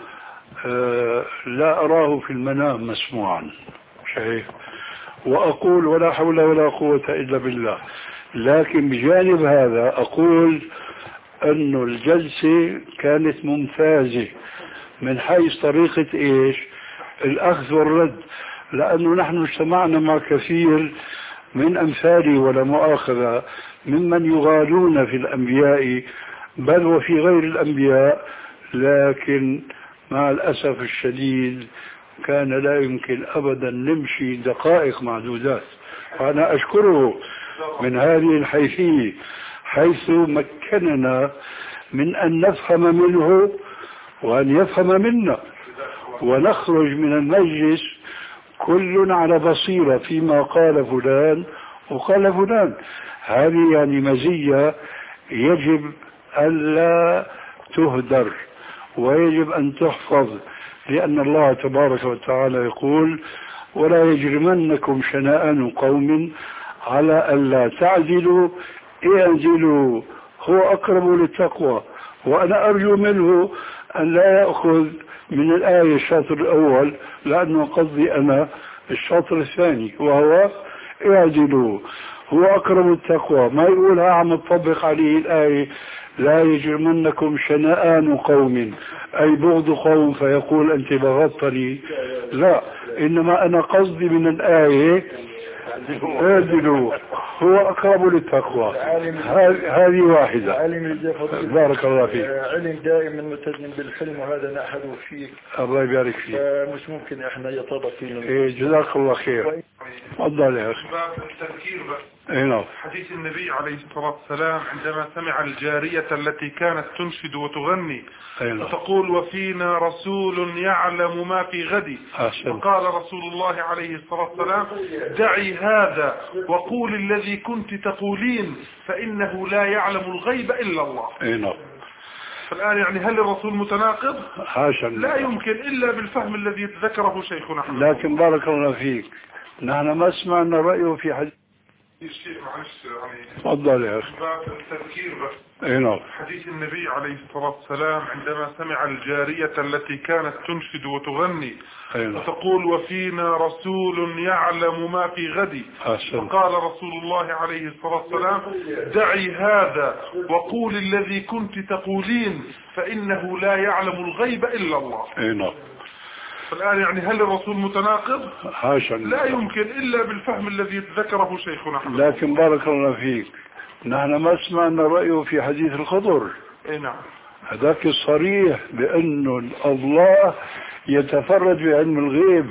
آه لا أراه في المنام مسموعا، شايف، وأقول ولا حول ولا قوة إلا بالله. لكن بجانب هذا أقول أن الجلسة كانت ممتازة من حيث طريقة إيش الأخذ والرد، لأنه نحن اجتمعنا مع كثير من أمثالي ولا مؤاخذة ممن يغالون في الأنبياء بل وفي غير الأنبياء، لكن مع الأسف الشديد كان لا يمكن أبدا نمشي دقائق معدودات. وأنا أشكره من هذه الحيثية حيث مكننا من أن نفهم منه وأن يفهم منا، ونخرج من المجلس كل على بصيرة فيما قال فلان وقال فلان. هذه يعني مزية يجب ألا تهدر ويجب أن تحفظ، لأن الله تبارك وتعالى يقول ولا يجرمنكم شنآن قوم على ألا تعدلوا اعدلوا هو أقرب للتقوى. وأنا أرجو منه أن لا يأخذ من الآية الشاطر الأول، لأنه قصدي أنا الشاطر الثاني وهو اعدلوا هو أقرب التقوى. ما يقولها عم تطبق عليه الآية لا يجرمنكم شنآن قوم أي بغض قوم فيقول أنت بغضتني، لا، إنما أنا قصدي من الآية اعدلوا هو أقرب للتقوى. هذه واحدة. بارك الله فيك. علم دائما ملتزم بالحلم وهذا نأحده فيك. الله يبارك فيك. مش ممكن احنا يطبق فينا. إيه جزاك الله خير. تفضل يا أخي. باب التذكير بس. إيه نعم. حديث النبي عليه الصلاة والسلام عندما سمع الجارية التي كانت تنشد وتغني وتقول وفينا رسول يعلم ما في غد، فقال رسول الله عليه الصلاة والسلام دعي هذا وقول الذي كنت تقولين فإنه لا يعلم الغيب إلا الله. إيه نعم. فالآن يعني هل الرسول متناقض؟ حاشا، لا يمكن إلا بالفهم الذي ذكره شيخنا. لكن بارك الله فيك نحن ما سمعنا رأيه في حديث الشيء معلش يعني. تفضل يا أخي. باب التذكير بس. اي نعم. حديث النبي عليه الصلاة والسلام عندما سمع الجارية التي كانت تنشد وتغني وتقول وفينا رسول يعلم ما في غد، فقال رسول الله عليه الصلاة والسلام دعي هذا وقول الذي كنت تقولين فإنه لا يعلم الغيب إلا الله. اي نعم. فالآن يعني هل الرسول متناقض؟ حاشا، لا يمكن إلا بالفهم الذي ذكره شيخنا. لكن بارك الله فيك نحن ما سمعنا رأيه في حديث الخضر. اي نعم. هذاك الصريح بأنه الله يتفرد بعلم الغيب.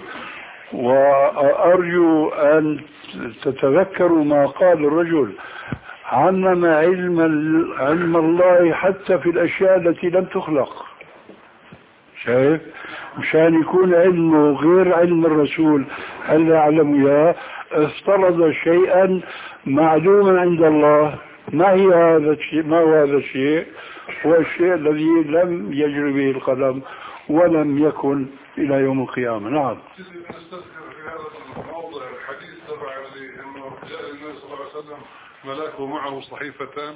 وأرجو أن تتذكروا ما قال الرجل عمم علم علم الله حتى في الأشياء التي لم تخلق. شايف؟ مشان يكون علمه غير علم الرسول هل يعلم يا افترض شيئا معلوما عند الله. ما هي هذا الشيء؟ ما هو هذا الشيء؟ هو الشيء الذي لم يجري به القلم ولم يكن إلى يوم القيامة. نعم. نستذكر في هذا الموضوع الحديث تبع انه جاء النبي صلى الله عليه وسلم ملاك ومعه صحيفتان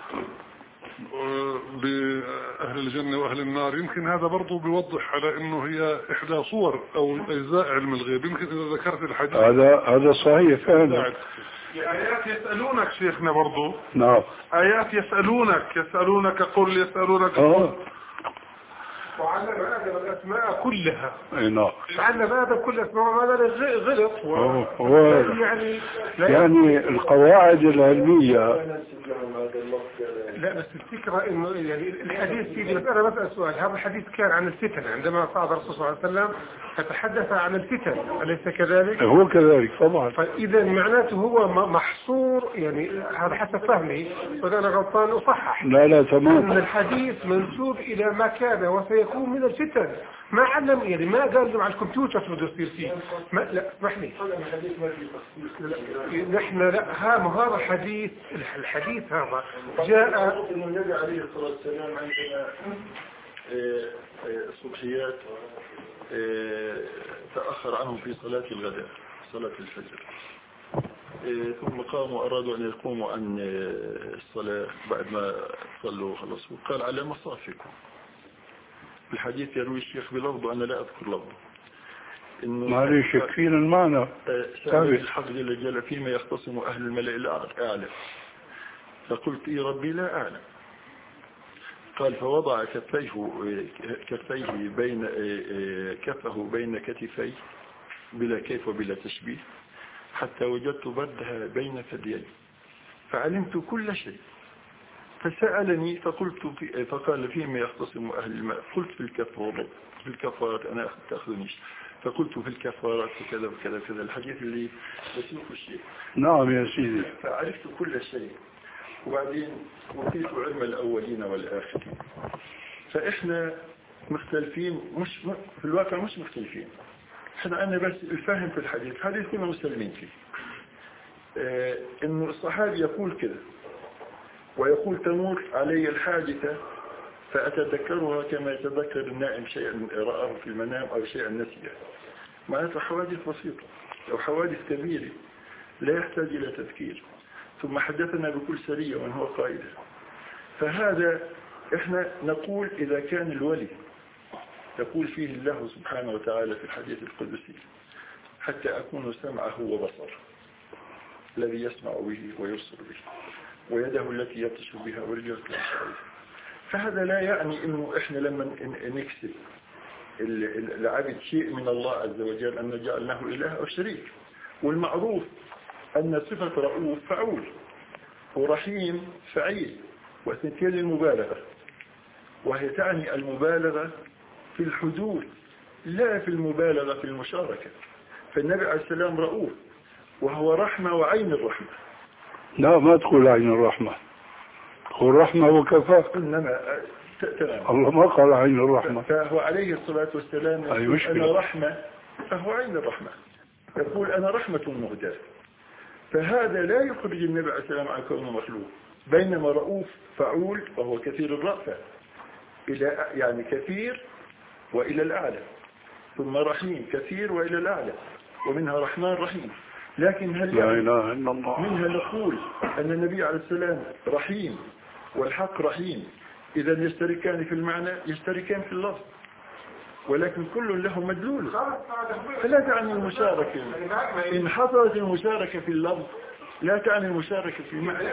بأهل الجنة وأهل النار. يمكن هذا برضو بيوضح على انه هي احدى صور او اجزاء علم الغيب. يمكن اذا ذكرت الحديث هذا هذا صحيح فعلا. آيات يسألونك شيخنا برضو. نعم. آيات يسألونك يسألونك قل يسألونك قل وعلم آدم الأسماء كلها. اي نعم. علم آدم كل أسماء ماذا غلط و... يعني يعني القواعد العلمية. لا بس الفكرة انه يعني الحديث سيدي، بس انا بسأل سؤال. هذا الحديث كان عن الفتن عندما صعد الرسول صلى الله عليه وسلم فتحدث عن الفتن، أليس كذلك؟ هو كذلك طبعا. فإذا معناته هو محصور النور يعني هذا حسب فهمي، وإذا أنا غلطان أصحح. لا لا تمام. أن الحديث منسوب إلى ما كان وسيكون من الفتن، ما علم يعني ما قال له على الكمبيوتر شو بده يصير فيه. ما لا اسمح لي. نحن لا ها هذا حديث، الحديث هذا جاء النبي عليه الصلاة والسلام عندنا الصبحيات تأخر عنهم في صلاة الغداء صلاة الفجر، ثم قاموا أرادوا أن يقوموا عن الصلاة بعد ما صلوا خلصوا، قال على مصافكم. الحديث يروي الشيخ بلفظه أنا لا أذكر لفظه، إنه معليش يكفينا المعنى. سأل الحق جل جلاله فيما يختصم أهل الملأ الأعلى، فقلت إي ربي لا أعلم. قال فوضع كفيه كفيه بين كفه بين كتفيه بلا كيف وبلا تشبيه حتى وجدت بردها بين ثديي فعلمت كل شيء. فسألني فقلت في فقال فيما يختصم أهل الماء، قلت في الكفارات في الكفارات أنا تأخذنيش، فقلت في الكفارات وكذا وكذا كذا الحديث اللي يسوق الشيء. نعم يا سيدي. فعرفت كل شيء، وبعدين وفيت علم الأولين والآخرين. فإحنا مختلفين، مش في الواقع مش مختلفين، احنا عندنا بس الفهم في الحديث، الحديث كنا مسلمين فيه. اه انه الصحابي يقول كده ويقول تمر علي الحادثة فأتذكرها كما يتذكر النائم شيئا رآه في المنام أو شيئا نسيه. معناتها حوادث بسيطة أو حوادث كبيرة لا يحتاج إلى تذكير. ثم حدثنا بكل سرية ومن هو قائده. فهذا احنا نقول إذا كان الولي يقول فيه الله سبحانه وتعالى في الحديث القدسي حتى أكون سمعه وبصره الذي يسمع به ويبصر به ويده التي يبطش بها ورجله التي يمشي بها. فهذا لا يعني انه احنا لما نكسب العبد شيء من الله عز وجل ان جعلناه اله او شريك. والمعروف ان صفة رؤوف فعول ورحيم فعيل، وثنتين المبالغة، وهي تعني المبالغة في الحدود لا في المبالغة في المشاركة. فالنبي عليه السلام رؤوف وهو رحمة وعين الرحمة. لا ما تقول عين الرحمة، قل رحمة وكفى. إنما الله ما قال عين الرحمة. فهو عليه الصلاة والسلام يقول أنا رحمة فهو عين الرحمة، يقول أنا رحمة مهداة. فهذا لا يخرج النبي عليه السلام عن كونه مخلوق. بينما رؤوف فعول وهو كثير الرأفة إلى يعني كثير وإلى الأعلى، ثم رحيم كثير وإلى الأعلى، ومنها رحمن رحيم. لكن هل لا إله إلا الله منها نقول أن النبي عليه السلام رحيم والحق رحيم، إذا يشتركان في المعنى يشتركان في اللفظ، ولكن كل له مدلول. فلا تعني المشاركة إن حصلت المشاركة في اللفظ لا تعني المشاركة في المعنى.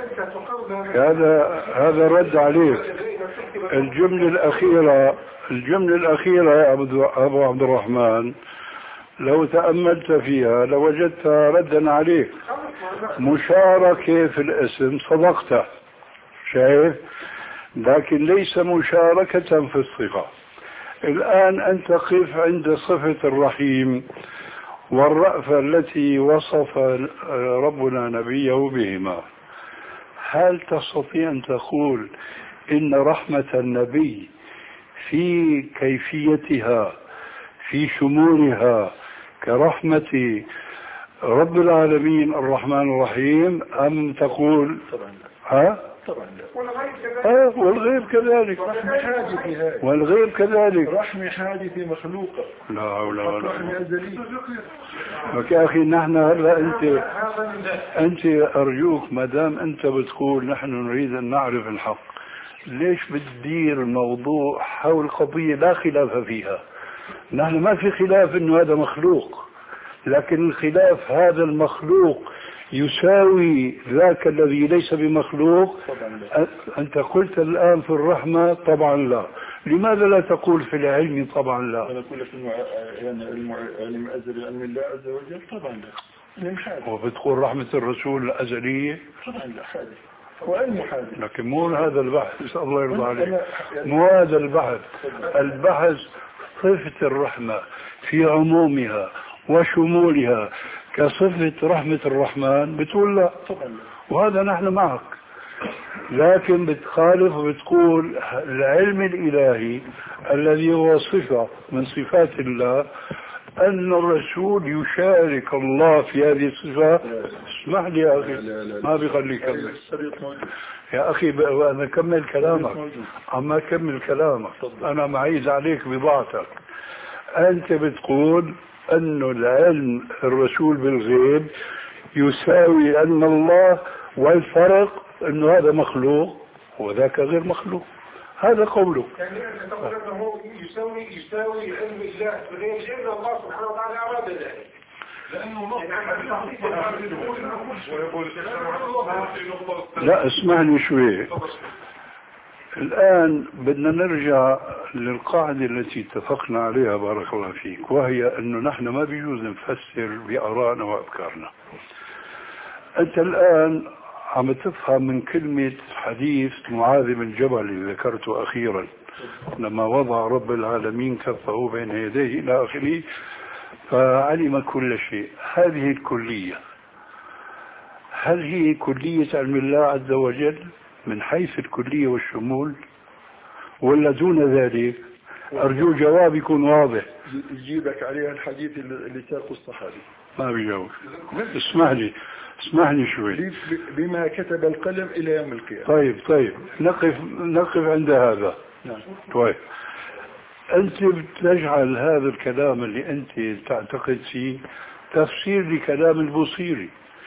هذا هذا رد عليك. الجملة الأخيرة الجملة الأخيرة يا أبو عبد الرحمن لو تأملت فيها لوجدتها ردا عليك. مشاركة في الاسم صدقت شايف، لكن ليس مشاركة في الصفة. الآن أنت قف عند صفة الرحيم والرأفة التي وصف ربنا نبيه بهما. هل تستطيع أن تقول إن رحمة النبي في كيفيتها في شمولها كرحمة رب العالمين الرحمن الرحيم، أم تقول ها؟ طبعا لا. آه والغيب كذلك. رحمة حادثة والغيب كذلك. رحمة حادثة مخلوقة. لا حول ولا قوة. رحمة أزلية. يا أخي نحن هلا أنت أنت أرجوك ما دام أنت بتقول نحن نريد أن نعرف الحق، ليش بتدير الموضوع حول قضية لا خلاف فيها؟ نحن ما في خلاف إنه هذا مخلوق، لكن الخلاف هذا المخلوق يساوي ذاك الذي ليس بمخلوق. أنت قلت الآن في الرحمة طبعا لا، لماذا لا تقول في العلم طبعا لا؟ أنا أقول لك يعني العلم أزلي علم الله عز وجل طبعا لا. وبتقول رحمة الرسول الأزلية طبعا لا حادث وعلم حادث. لكن مو هذا البحث، الله يرضى عليك، مو هذا البحث. البحث صفة الرحمة في عمومها وشمولها كصفة رحمة الرحمن، بتقول لا. وهذا نحن معك، لكن بتخالف وبتقول العلم الإلهي الذي هو صفة من صفات الله أن الرسول يشارك الله في هذه الصفة. اسمح لي يا أخي، ما بيخليك كمل يا أخي، أنا كمل كلامك، أما كمل كلامك، أنا معيز عليك بضاعتك. أنت بتقول أن العلم الرسول بالغيب يساوي أن الله، والفرق أنه هذا مخلوق وذاك غير مخلوق، هذا قوله. يعني أنت تقول أنه يساوي يساوي علم الله بالغيب لأن الله سبحانه وتعالى أراد ذلك، لأنه لا اسمعني شوي. الآن بدنا نرجع للقاعدة التي اتفقنا عليها بارك الله فيك، وهي أنه نحن ما بيجوز نفسر بآرائنا وأفكارنا. أنت الآن عم تفهم من كلمة حديث معاذ بن جبل اللي ذكرته أخيرا لما وضع رب العالمين كفه بين يديه إلى آخره فعلم كل شيء. هذه الكلية هل هي كلية علم الله عز وجل من حيث الكلية والشمول ولا دون ذلك؟ أرجو جواب يكون واضح. يجيبك عليها الحديث اللي ساقه الصحابي. ما بيجاوب. اسمح لي اسمح لي شوي. بما كتب القلم إلى يوم القيامة. طيب طيب نقف نقف عند هذا. نعم. طيب أنت بتجعل هذا الكلام اللي أنت تعتقد فيه تفسير لكلام البوصيري.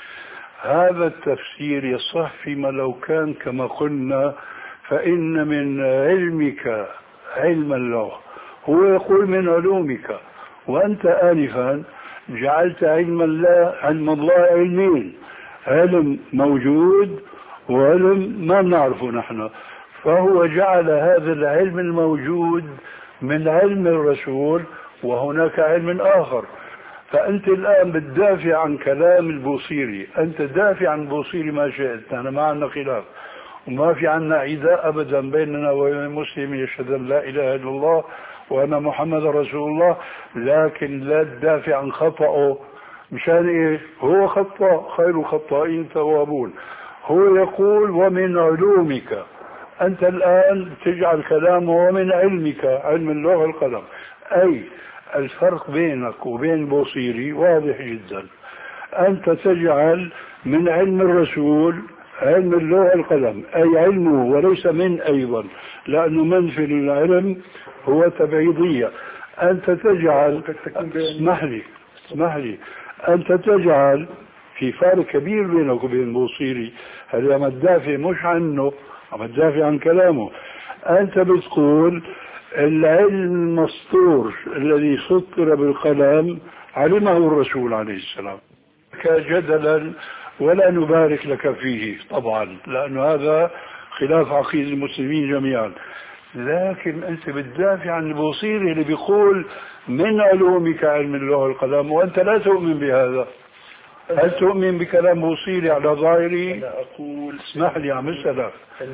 هذا التفسير يصح فيما لو كان كما قلنا فإن من علمك علم الله، هو يقول من علومك، وأنت آنفا جعلت علم الله علم الله علمين، علم موجود وعلم ما نعرفه نحن، فهو جعل هذا العلم الموجود من علم الرسول وهناك علم آخر. فأنت الآن بتدافع عن كلام البوصيري، أنت دافع عن البوصيري ما شئت، أنا ما عندنا خلاف وما في عنا عداء أبدا بيننا وبين المسلم يشهد أن لا إله إلا الله وأن محمد رسول الله، لكن لا تدافع عن خطأه. مشان إيه؟ هو خطأ، خير الخطائين توابون. هو يقول ومن علومك، أنت الآن تجعل كلامه ومن علمك، علم اللغة والقلم، أي الفرق بينك وبين البوصيري واضح جدا. أنت تجعل من علم الرسول علم اللغة والقلم، أي علمه وليس من أيضا، لأنه من في العلم هو تبعيضية. أنت تجعل اسمح لي اسمح لي أنت تجعل في فارق كبير بينك وبين البوصيري. هل عم تدافع مش عنه، عم تدافع عن كلامه. أنت بتقول العلم المسطور الذي سطر بالقلم علمه الرسول عليه السلام كجدلا، ولا نبارك لك فيه طبعا لأنه هذا خلاف عقيدة المسلمين جميعا. لكن أنت بتدافع عن البوصيري اللي بيقول من علومك علم اللغة والقلم، وأنت لا تؤمن بهذا. هل تؤمن بكلام بوصيري على ظاهري؟ أنا أقول اسمح لي عم أسألك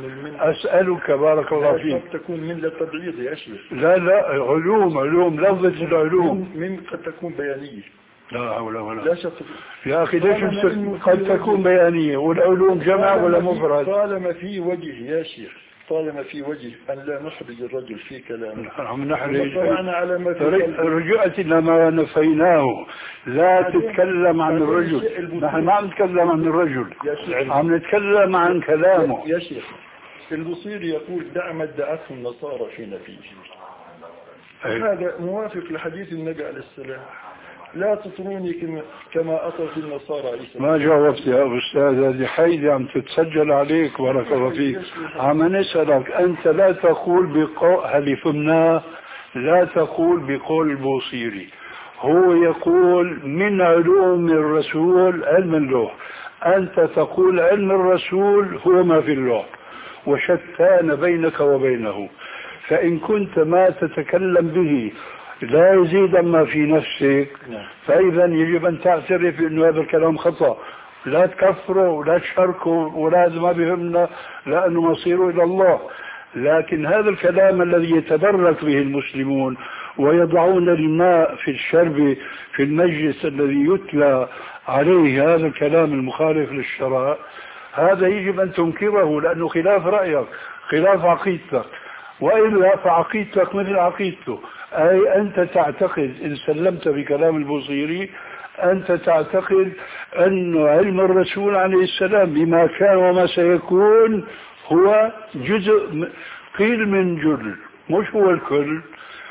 أسألك بارك الله فيك. قد تكون من للتبعيض يا شيخ. لا لا علوم علوم لفظة العلوم من قد تكون بيانية. لا حول ولا لا شك. يا أخي ليش قد تكون بيانية والعلوم جمع ولا مفرد؟ طالما في وجه يا شيخ، طالما في وجه أن لا نحرج الرجل في كلامه. نحن نحرج على ما رجعت إلى ما نفيناه. لا تتكلم عن الرجل، نحن ما عم نتكلم عن الرجل، عم نتكلم عن كلامه. يا شيخ البوصيري يقول دع ما ادعته النصارى في نفيه. هذا موافق لحديث النبي عليه السلام، لا تطروني كما أطرت النصارى عيسى. ما جاوبت يا أستاذ، هذه حيدي عم تتسجل عليك بارك الله فيك. عم نسألك أنت لا تقول بقول هل فهمناه، لا تقول بقول البوصيري. هو يقول من علوم الرسول علم اللغة، أنت تقول علم الرسول هو ما في اللغة، وشتان بينك وبينه. فإن كنت ما تتكلم به لا يزيد ما في نفسك فإذا يجب أن تعترف أن هذا الكلام خطأ. لا تكفره ولا تشاركه ولا ما بهمنا لأنه مصيره إلى الله. لكن هذا الكلام الذي يتبرك به المسلمون ويضعون الماء في الشرب في المجلس الذي يتلى عليه هذا الكلام المخالف للشرع، هذا يجب أن تنكره لأنه خلاف رأيك خلاف عقيدتك، وإلا فعقيدتك مثل عقيدته. أي أنت تعتقد إن سلمت بكلام البوصيري أنت تعتقد أن علم الرسول عليه السلام بما كان وما سيكون هو جزء قيل من جل، مش هو الكل.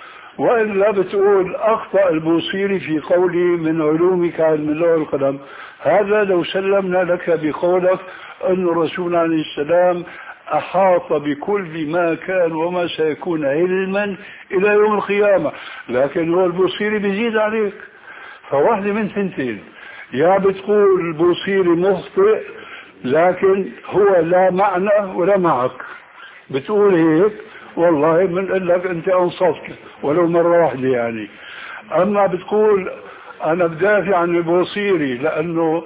وإلا بتقول أخطأ البوصيري في قوله من علومك علم اللوح والقلم. هذا لو سلمنا لك بقولك أن الرسول عليه السلام أحاط بكل ما كان وما سيكون علما إلى يوم القيامة، لكن هو البوصيري بيزيد عليك. فواحدة من ثنتين، يا بتقول البوصيري مخطئ لكن هو لا معنى ولا معك، بتقول هيك والله بنقول لك انت انصفت ولو مرة واحدة يعني. اما بتقول انا بدافع عن البوصيري لانه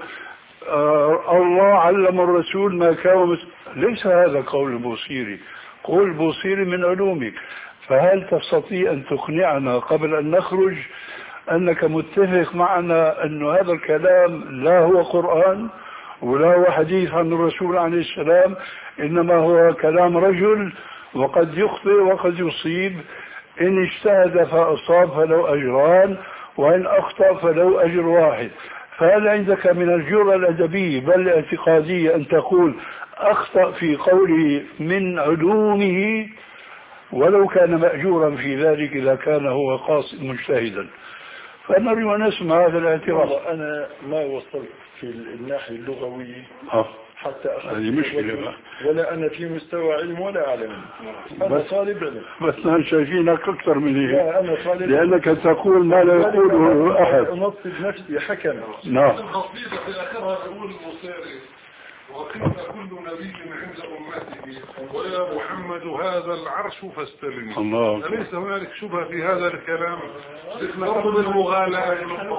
آه الله علم الرسول ما كان، ليس هذا قول البوصيري، قول البوصيري من علومك. فهل تستطيع ان تقنعنا قبل ان نخرج انك متفق معنا انه هذا الكلام لا هو قرآن ولا هو حديث عن الرسول عليه السلام، انما هو كلام رجل وقد يخطئ وقد يصيب، إن اجتهد فأصاب فله أجران وإن أخطأ فله أجر واحد. فهل عندك من الجرأة الأدبية بل الاعتقادية أن تقول أخطأ في قوله من علومه ولو كان مأجورا في ذلك إذا كان هو قاصد مجتهدا؟ فنريد أن نسمع هذا الاعتراف. أنا ما وصلت في الناحية اللغوية أه. حتى هذه مشكلة، ولا أنا في مستوى علم ولا أعلم. أنا طالب علم، بس نحن شايفينك أكثر من هيك. لا أنا طالب، لأنك تقول ما لا يقوله أحد. أنصب نفسي حكم. نعم. القصيدة في آخرها يقول البوصيري وقيل كل نبي عند أمته ويا محمد هذا العرش فاستلم. الله. أليس هنالك شبهة في هذا الكلام؟ نقصد المغالاة.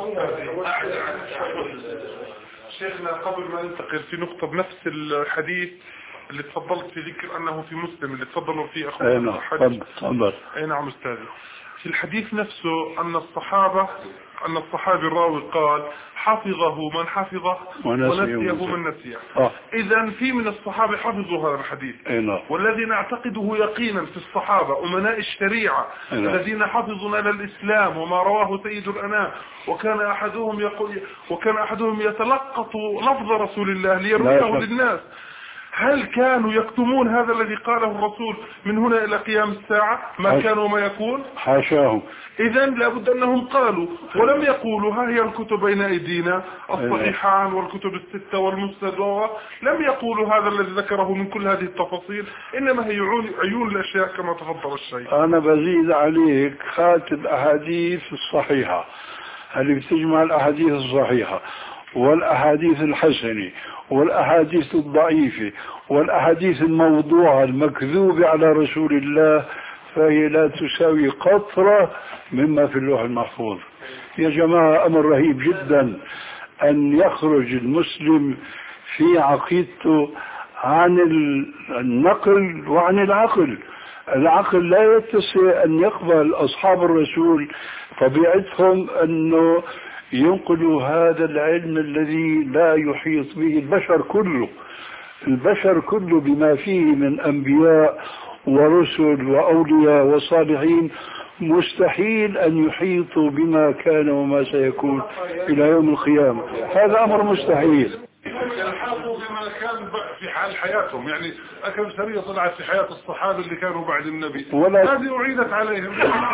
شيخنا قبل ما ننتقل في نقطة بنفس الحديث اللي تفضلت في ذكر أنه في مسلم اللي تفضلوا فيه أخونا. أي نعم تفضل. أي نعم أستاذي. في الحديث نفسه أن الصحابة أن الصحابي الراوي قال حفظه من حفظه ونسيه من نسيه. آه. إذا في من الصحابة حفظوا هذا الحديث. نعم. والذي نعتقده يقينا في الصحابة أمناء الشريعة الذين حفظوا لنا الإسلام وما رواه سيد الأنام، وكان أحدهم يقول وكان أحدهم يتلقط لفظ رسول الله ليرويه للناس. هل كانوا يكتمون هذا الذي قاله الرسول من هنا إلى قيام الساعة ما كان وما يكون؟ حاشاهم. إذن لابد أنهم قالوا ولم يقولوا ها هي الكتب بين أيدينا الصحيحان والكتب الستة والمسند، لم يقولوا هذا الذي ذكره من كل هذه التفاصيل، إنما هي عيون الأشياء كما تفضل الشيخ. أنا بزيد عليك خاتم الأحاديث الصحيحة اللي بتجمع الأحاديث الصحيحة والأحاديث الحسنة والأحاديث الضعيفة والأحاديث الموضوعة المكذوبة على رسول الله، فهي لا تساوي قطرة مما في اللوح المحفوظ. يا جماعة أمر رهيب جدا أن يخرج المسلم في عقيدته عن النقل وعن العقل. العقل لا يتسع أن يقبل أصحاب الرسول، طبيعتهم أنه ينقلوا هذا العلم الذي لا يحيط به البشر كله، البشر كله بما فيه من أنبياء ورسل وأولياء وصالحين، مستحيل أن يحيطوا بما كان وما سيكون إلى يوم القيامة. هذا أمر مستحيل. يلحقوا بما كان في حال حياتهم، يعني أكثر سرية طلعت في حياة الصحابة اللي كانوا بعد النبي، هذه أعيدت عليهم.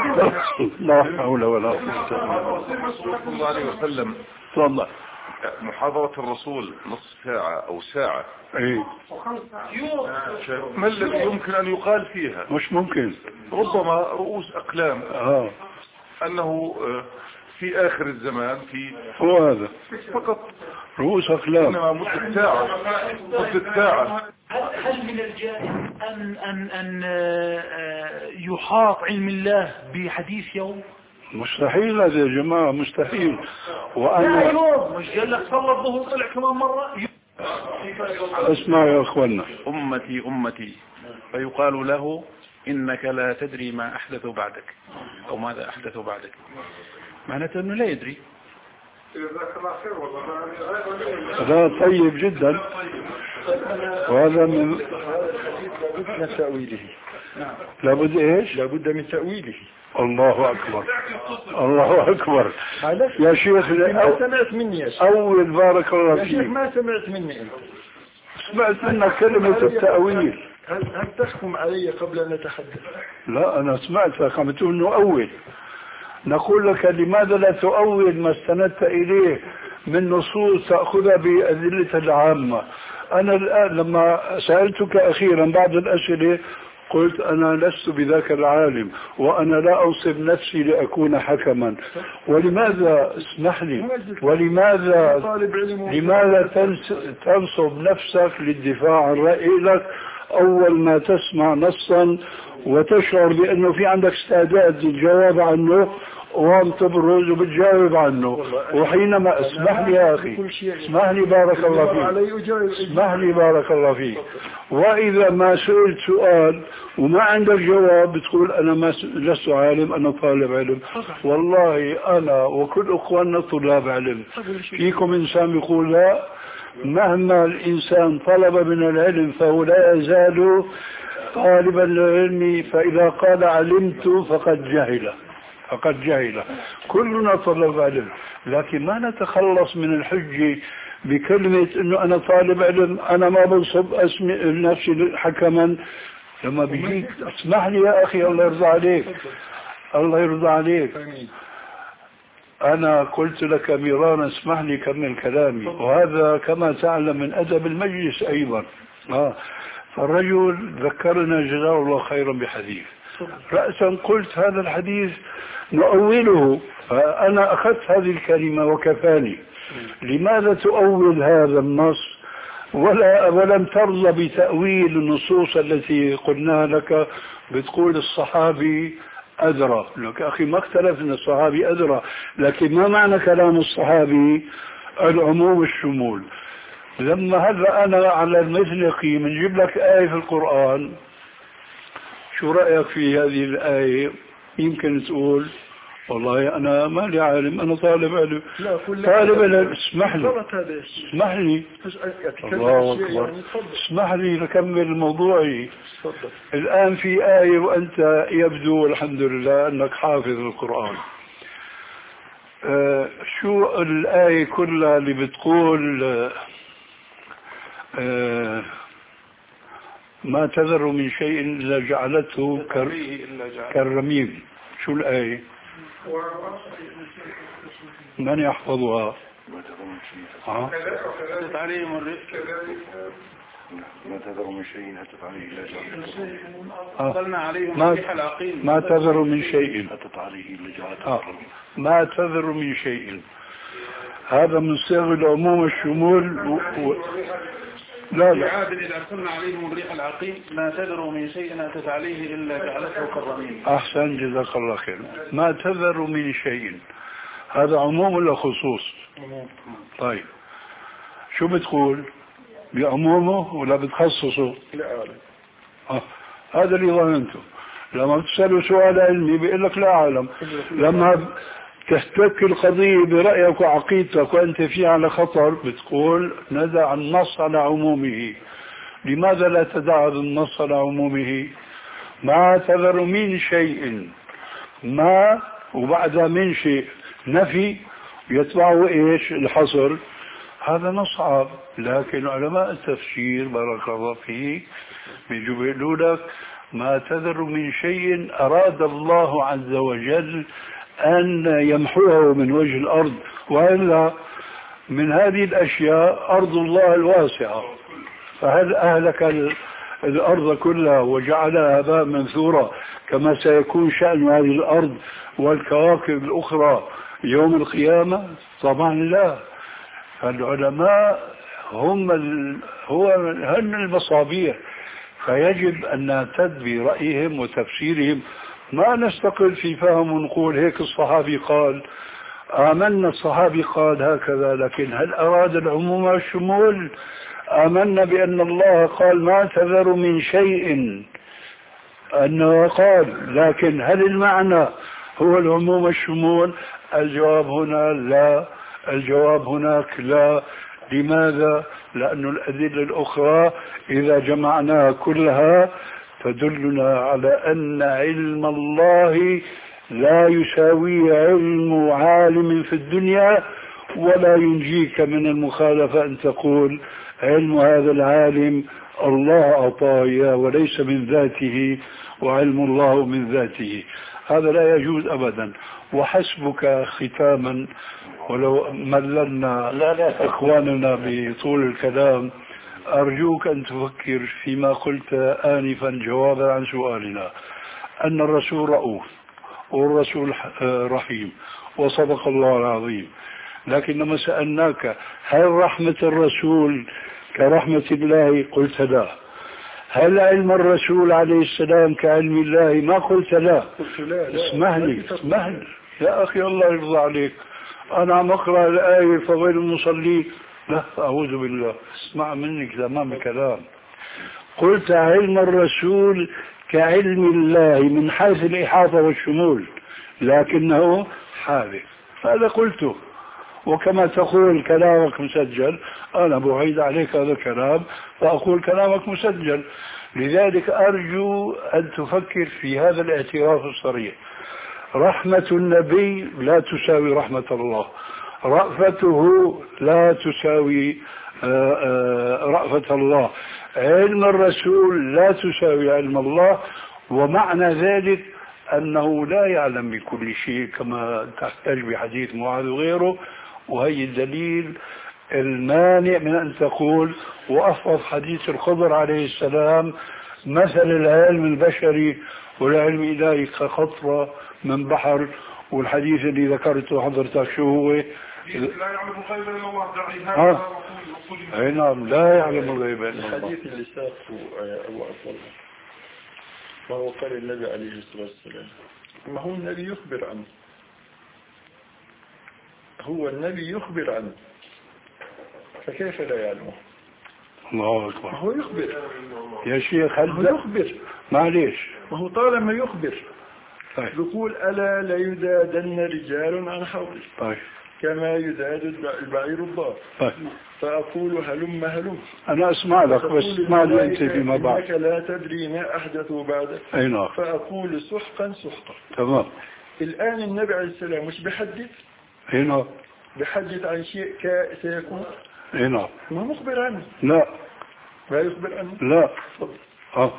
لا حول ولا قوة صلى الله عليه وسلم. والله محاضرة الرسول نصف ساعة أو ساعة، ايه ما الذي يمكن أن يقال فيها؟ مش ممكن. ربما رؤوس أقلام آه. أنه في آخر الزمان في هو هذا فقط رؤوس أقلام، إنما مدة ساعة مدة ساعة. هل من الجائز أن أن أن يحاط علم الله بحديث يوم؟ مستحيل هذا يا جماعة، مستحيل. وأنا يوم مش قال لك صلى الظهر طلع كمان مرة. اسمع يا أخوانا، أمتي أمتي فيقال له إنك لا تدري ما أحدث بعدك أو ماذا أحدث بعدك، معناته أنه لا يدري. هذا طيب جدا. وهذا من لابد من تأويله. لابد ايش؟ لابد من تأويله. الله اكبر الله اكبر يا شيخ. ما سمعت مني يا شيخ. اول بارك الله يا شيخ فيك. ما سمعت مني انت. سمعت منك كلمة التأويل. هل, هل تحكم علي قبل ان نتحدث؟ لا انا سمعتك عم تقول نؤول. نقول لك لماذا لا تؤول ما استندت اليه من نصوص تأخذها بأدلة العامة. انا الان لما سألتك اخيرا بعد الاسئلة قلت أنا لست بذاك العالم وأنا لا أوصف نفسي لأكون حكما. ولماذا اسمح لي ولماذا لماذا تنصب نفسك للدفاع عن رأيك أول ما تسمع نصا وتشعر بأنه في عندك استعداد للجواب عنه وهم تبرز وبتجاوب عنه. وحينما اسمح لي يا أخي اسمح لي بارك الله فيك اسمح لي بارك الله فيك وإذا ما سئلت سؤال وما عندك جواب بتقول أنا ما لست عالم أنا طالب علم. والله أنا وكل أخواننا طلاب علم. فيكم إنسان يقول لا مهما الإنسان طلب من العلم فهو لا يزال طالبا للعلم فإذا قال علمت فقد جهل فقد جهل. كلنا طلب علم لكن ما نتخلص من الحجة بكلمة انه انا طالب علم انا ما بنصب اسمي نفسي حكما. لما بيجيك اسمح لي يا اخي الله يرضى عليك الله يرضى عليك. انا قلت لك مرارا اسمح لي كمل كلامي وهذا كما تعلم من ادب المجلس ايضا. آه. فالرجل ذكرنا جزاه الله خيرا بحديث رأسا قلت هذا الحديث نؤوله. فأنا أخذت هذه الكلمة وكفاني. لماذا تؤول هذا النص ولا ولم ترضى بتأويل النصوص التي قلنا لك؟ بتقول الصحابي أدرى. لك أخي ما اختلف أن الصحابي أدرى لكن ما معنى كلام الصحابي؟ العموم والشمول. لما هلا أنا على المثل نجيب لك آية في القرآن شو رأيك في هذه الآية؟ يمكن تقول والله أنا ما لي عالم أنا طالب علم. طالب علم اسمح لي اسمح لي الله أكبر اسمح لي نكمل موضوعي. الآن في آية وأنت يبدو الحمد لله أنك حافظ القرآن. آه شو الآية كلها اللي بتقول آه ما تذر من شيء إلا جعلته كالرميم؟ شو الآية؟ من يحفظها؟ ها؟ أتت عليهم الريح ما تذر من شيء أتت عليه إلا جعلته أرسلنا عليهم الريح العقيم. ما تذر من شيء أتت عليه إلا جعلته ما تذر من شيء. هذا من صيغ العموم الشمول و... و... لا لا عاد إذا أرسلنا عليهم الريح العقيم ما تذر من شيء أتت عليه إلا جعلته كالرميم. أحسن جزاك الله خير. ما تذر من شيء هذا عموم ولا خصوص؟ طيب شو بتقول بعمومه ولا بتخصصه؟ لا آه. هذا اللي ظننته. لما بتسأله سؤال علمي بيقول لك لا أعلم. لما تحتك القضية برأيك وعقيدتك وأنت فيه على خطر بتقول ندع النص على عمومه. لماذا لا تدع النص على عمومه؟ ما تذر من شيء ما وبعد من شيء نفي يتبعه ايش؟ الحصر. هذا نصعب لكن علماء التفسير بارك الله فيك بيجوا بيقولوا لك ما تذر من شيء أراد الله عز وجل أن يمحوه من وجه الأرض. وإلا من هذه الأشياء أرض الله الواسعة فهل أهلك الأرض كلها وجعلها هباء منثورا كما سيكون شأن هذه الأرض والكواكب الأخرى يوم القيامة؟ طبعا لا. فالعلماء هم ال... هو هم المصابيح فيجب أن نعتد برأيهم وتفسيرهم. ما نستقل في فهم ونقول هيك الصحابي قال آمنا الصحابي قال هكذا لكن هل أراد العموم والشمول؟ آمنا بأن الله قال ما تذر من شيء أنه قال لكن هل المعنى هو العموم والشمول؟ الجواب هنا لا. الجواب هناك لا. لماذا؟ لأن الأدلة الأخرى إذا جمعناها كلها تدلنا على أن علم الله لا يساوي علم عالم في الدنيا، ولا ينجيك من المخالفة أن تقول علم هذا العالم الله أعطاه إياه وليس من ذاته، وعلم الله من ذاته. هذا لا يجوز أبدا. وحسبك ختاما، ولو مللنا لا لا إخواننا بطول الكلام، أرجوك أن تفكر فيما قلت آنفا جوابا عن سؤالنا، أن الرسول رؤوف والرسول رحيم وصدق الله العظيم. لكن لما سألناك هل رحمة الرسول كرحمة الله قلت لا. هل علم الرسول عليه السلام كعلم الله؟ ما قلت لا. اسمح لي اسمح لي يا أخي الله يرضى عليك، أنا عم أقرأ الآية فويل المصلين. لا أعوذ بالله، اسمع منك تمام الكلام. قلت علم الرسول كعلم الله من حيث الإحاطة والشمول، لكنه حادث. هذا قلته، وكما تقول كلامك مسجل أنا بعيد عليك هذا الكلام فأقول كلامك مسجل. لذلك أرجو أن تفكر في هذا الاعتراف الصريح. رحمة النبي لا تساوي رحمة الله، رأفته لا تساوي رأفة الله، علم الرسول لا تساوي علم الله. ومعنى ذلك أنه لا يعلم بكل شيء كما تحتاج بحديث معاذ وغيره. وهي الدليل المانع من أن تقول وأفضل حديث الخضر عليه السلام مثل العلم البشري والعلم الإلهي كقطرة من بحر. والحديث اللي ذكرته حضرتك شو هو؟ لا يعلم الغيب إلا الله، دعي هذا آه. أي نعم، لا يعلم الغيب إلا الله. الحديث اللي ساقه أبو عبد الله ما هو قال النبي عليه الصلاة والسلام، ما هو النبي يخبر عنه، هو النبي يخبر عنه، فكيف لا يعلمه؟ الله أكبر. ما هو يخبر يا شيخ، هل هو يخبر؟ معليش، ما هو طالما يخبر طيب. يقول ألا ليدادن رجال عن حولي طيب. كما يداد البعير الضار. طيب. فأقول هلم هلم. أنا أسمع لك بس ما لي أنت فيما بعد. إنك لا تدري ما أحدثوا بعدك. أي نعم. فأقول سحقا سحقا. تمام. الآن النبي عليه السلام مش بحدث؟ أي نعم. بحدث عن شيء سيكون؟ أي نعم. ما مخبر عنه. لا. لا يخبر عنه. لا. آه.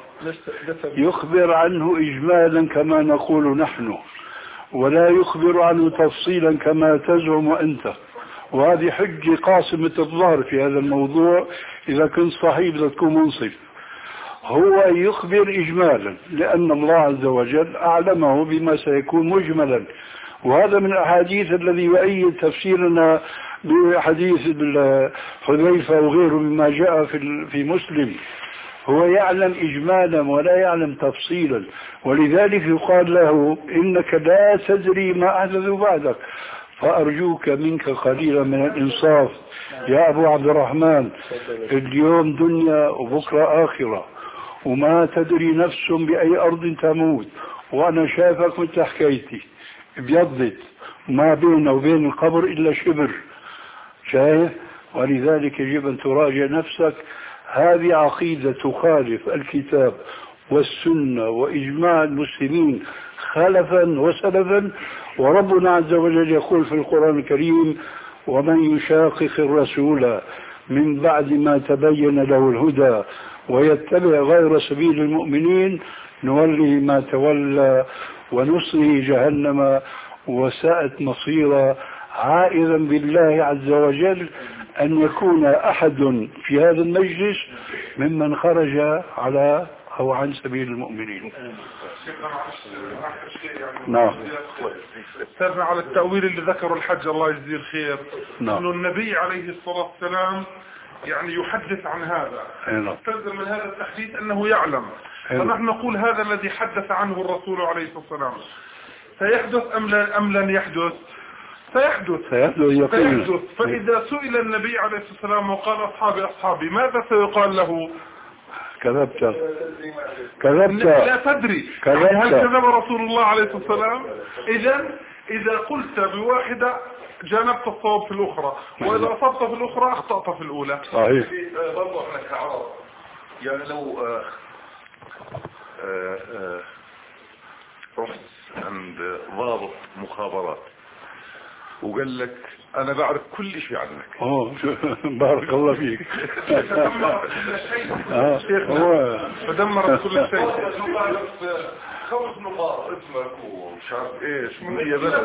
يخبر عنه إجمالا كما نقول نحن، ولا يخبر عنه تفصيلا كما تزعم أنت. وهذه حجة قاسمة الظهر في هذا الموضوع. إذا كنت صحيح لتكون منصف. هو يخبر إجمالا لأن الله عز وجل أعلمه بما سيكون مجملا، وهذا من الأحاديث الذي يؤيد تفسيرنا بحديث حذيفة وغيره مما جاء في في مسلم. هو يعلم إجمالا ولا يعلم تفصيلا، ولذلك يقال له إنك لا تدري ما أحدث بعدك. فأرجوك منك قليلا من الإنصاف يا أبو عبد الرحمن. اليوم دنيا وبكرة آخرة، وما تدري نفس بأي أرض تموت. وأنا شايفك مثل حكايتي ابيضت ما بينه وبين القبر إلا شبر، شايف؟ ولذلك يجب أن تراجع نفسك. هذه عقيدة تخالف الكتاب والسنة وإجماع المسلمين خلفا وسلفا. وربنا عز وجل يقول في القرآن الكريم ومن يشاقق الرسول من بعد ما تبين له الهدى ويتبع غير سبيل المؤمنين نوله ما تولى ونصره جهنم وساءت مصيرا. عائذا بالله عز وجل أن يكون أحد في هذا المجلس ممن خرج على أو عن سبيل المؤمنين. نعم. استاذنا على التأويل اللي ذكره الحج الله يجزيه الخير، نعم. أنه النبي عليه الصلاة والسلام يعني يحدث عن هذا. نعم. استلزم من هذا التحديث أنه يعلم. نعم. فنحن نقول هذا الذي حدث عنه الرسول عليه الصلاة والسلام سيحدث أم, لا أم لن يحدث؟ سيحدث. سيحدث. سيحدث. فإذا سئل النبي عليه الصلاة والسلام وقال أصحابي أصحابي ماذا سيقال له؟ كذبت كذبت لا تدري. كذبت. هل كذب رسول الله عليه الصلاة والسلام؟ إذا إذا قلت بواحدة جانبت الصواب في الأخرى، وإذا أصبت في الأخرى أخطأت في الأولى. صحيح. برضو احنا كعرب يعني لو آه آه آه رحت عند ضابط مخابرات وقال لك انا بعرف كل شيء عنك. اوه بارك الله فيك. فدمرت كل شيء. خمس نقاط اسمك ومش عارف ايش من اي بلد.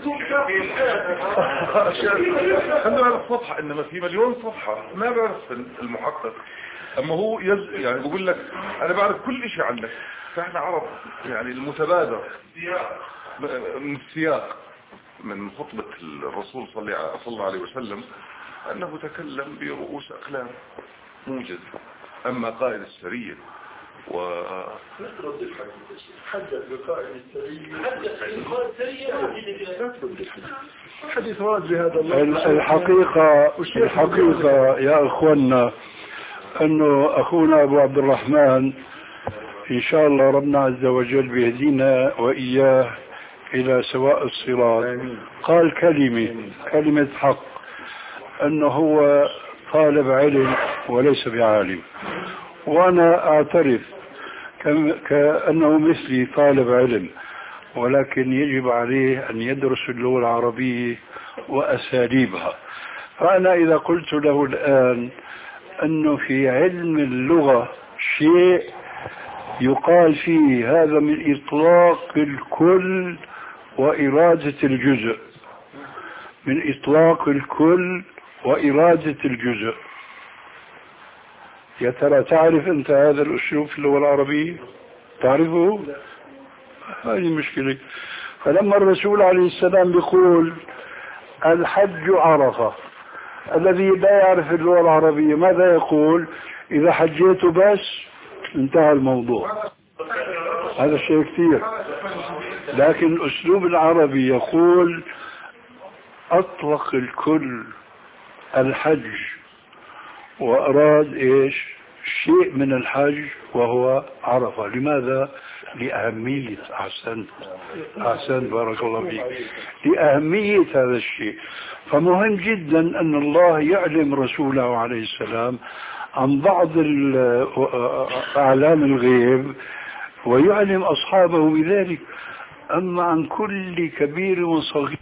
خلينا على الصفحة، انما في مليون صفحة ما بعرف المحقق. اما هو يز... يعني بقول لك انا بعرف كل شيء عنك. فاحنا عرب يعني المتبادر من السياق من خطبة الرسول صلى الله عليه وسلم انه تكلم برؤوس اقلام موجز. اما قائد السرية و حدث بقائد السرية حديث ورد بهذا الله. الحقيقة الحقيقة يا اخواننا انه اخونا ابو عبد الرحمن ان شاء الله ربنا عز وجل بيهدينا واياه الى سواء الصراط قال كلمة كلمة حق انه هو طالب علم وليس بعالم، وانا اعترف كأنه مثلي طالب علم، ولكن يجب عليه ان يدرس اللغة العربية واساليبها. فانا اذا قلت له الان انه في علم اللغة شيء يقال فيه هذا من اطلاق الكل وإرادة الجزء، من إطلاق الكل وإرادة الجزء. يا ترى تعرف أنت هذا الأسلوب في اللغة العربية؟ تعرفه؟ هذه مشكلة. فلما الرسول عليه السلام يقول الحج عرفة، الذي لا يعرف اللغة العربية ماذا يقول؟ إذا حجيت بس انتهى الموضوع. هذا الشيء كثير. لكن الأسلوب العربي يقول أطلق الكل الحج وأراد إيش شيء من الحج وهو عرفة. لماذا؟ لأهمية أحسنت أحسنت بارك الله فيك، لأهمية هذا الشيء. فمهم جدا أن الله يعلم رسوله عليه السلام عن بعض أعلام الغيب ويعلم أصحابه بذلك. أما عن كل كبير وصغير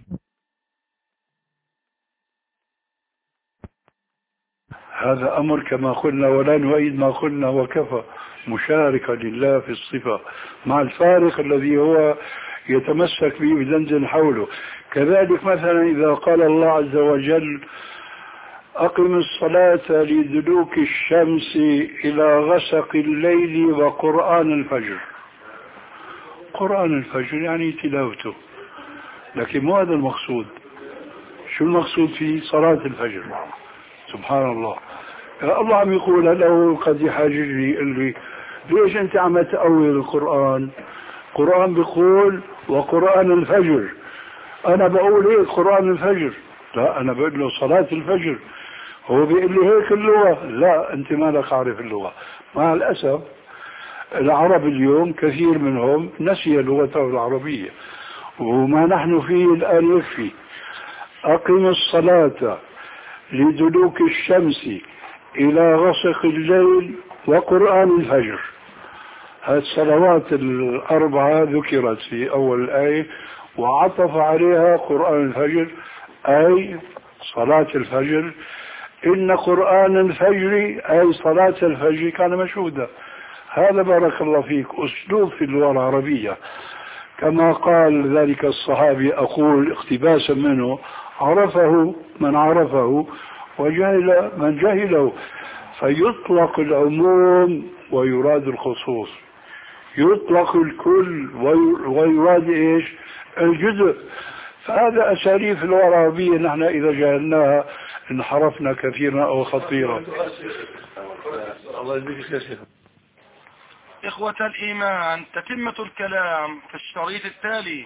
هذا أمر كما قلنا ولا نؤيد ما قلنا وكفى مشاركة لله في الصفة مع الفارق الذي هو يتمسك به بدندن حوله. كذلك مثلا إذا قال الله عز وجل أقم الصلاة لدلوك الشمس إلى غسق الليل وقرآن الفجر، قرآن الفجر يعني تلاوته، لكن مو هذا المقصود. شو المقصود فيه؟ صلاة الفجر. سبحان الله. الله عم يقول له قد يحاججني يقول لي ليش انت عم تأول القرآن؟ القرآن بيقول وقرآن الفجر. انا بقول ايه قرآن الفجر؟ لا انا بقول له صلاة الفجر. هو بيقول لي هيك اللغة؟ لا انت ما لك عارف اللغة. مع الاسف العرب اليوم كثير منهم نسي لغته العربية، وما نحن فيه الآن يكفي. أقم الصلاة لدلوك الشمس إلى غسق الليل وقرآن الفجر. هذه الصلوات الأربعة ذكرت في أول الآية وعطف عليها قرآن الفجر أي صلاة الفجر. إن قرآن الفجر أي صلاة الفجر كان مشهودا. هذا بارك الله فيك أسلوب في اللغة العربية، كما قال ذلك الصحابي أقول اقتباسا منه عرفه من عرفه وجهل من جهله. فيطلق العموم ويراد الخصوص، يطلق الكل ويراد ايش الجزء. فهذا أساليب في اللغة العربية نحن إذا جهلناها انحرفنا كثيرا أو خطيرا. الله يجزيك خير. إخوة الإيمان، تتمة الكلام في الشريط التالي.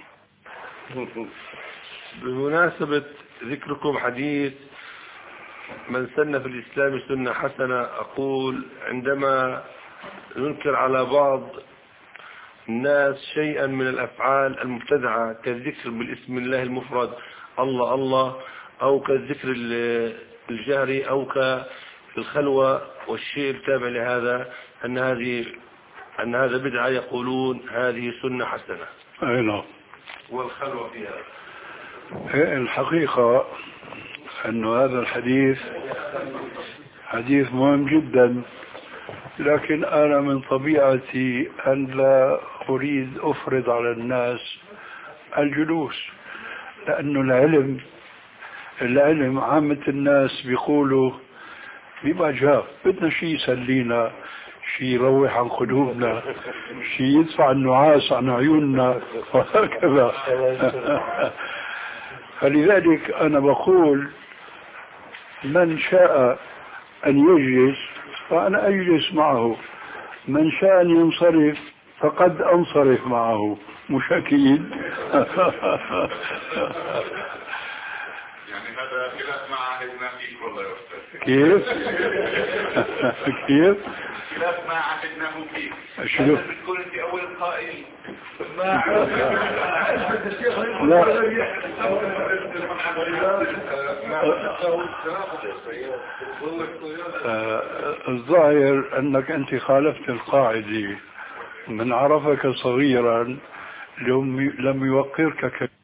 بمناسبة ذكركم حديث من سن في الإسلام سنة حسنة، أقول عندما ننكر على بعض الناس شيئا من الأفعال المبتدعة كالذكر بالاسم الله المفرد الله الله أو كالذكر الجهري أو كالخلوة والشيء التابع لهذا، أن هذه أن هذا بدعة يقولون هذه سنة حسنة. أي نعم. والخلوة فيها الحقيقة أن هذا الحديث حديث مهم جدا، لكن أنا من طبيعتي أن لا أريد أفرض على الناس الجلوس، لأنه العلم العلم عامة الناس بيقولوا بما جاء بدنا شيء يسلينا، شيء يروح عن قلوبنا، شيء يدفع النعاس عن عيوننا وهكذا. فلذلك أنا بقول من شاء أن يجلس فأنا أجلس معه، من شاء أن ينصرف فقد أنصرف معه، مش أكيد. يعني هذا خلاف ما عهدنا فيه والله يا أستاذ. كيف؟ كيف؟ خلاف ما عهدناه فيه. شنو؟ بتكون أنت أول قائل. لا. الظاهر أنك أنت خالفت القاعدة، من عرفك صغيرا لم يوقرك كبيرا.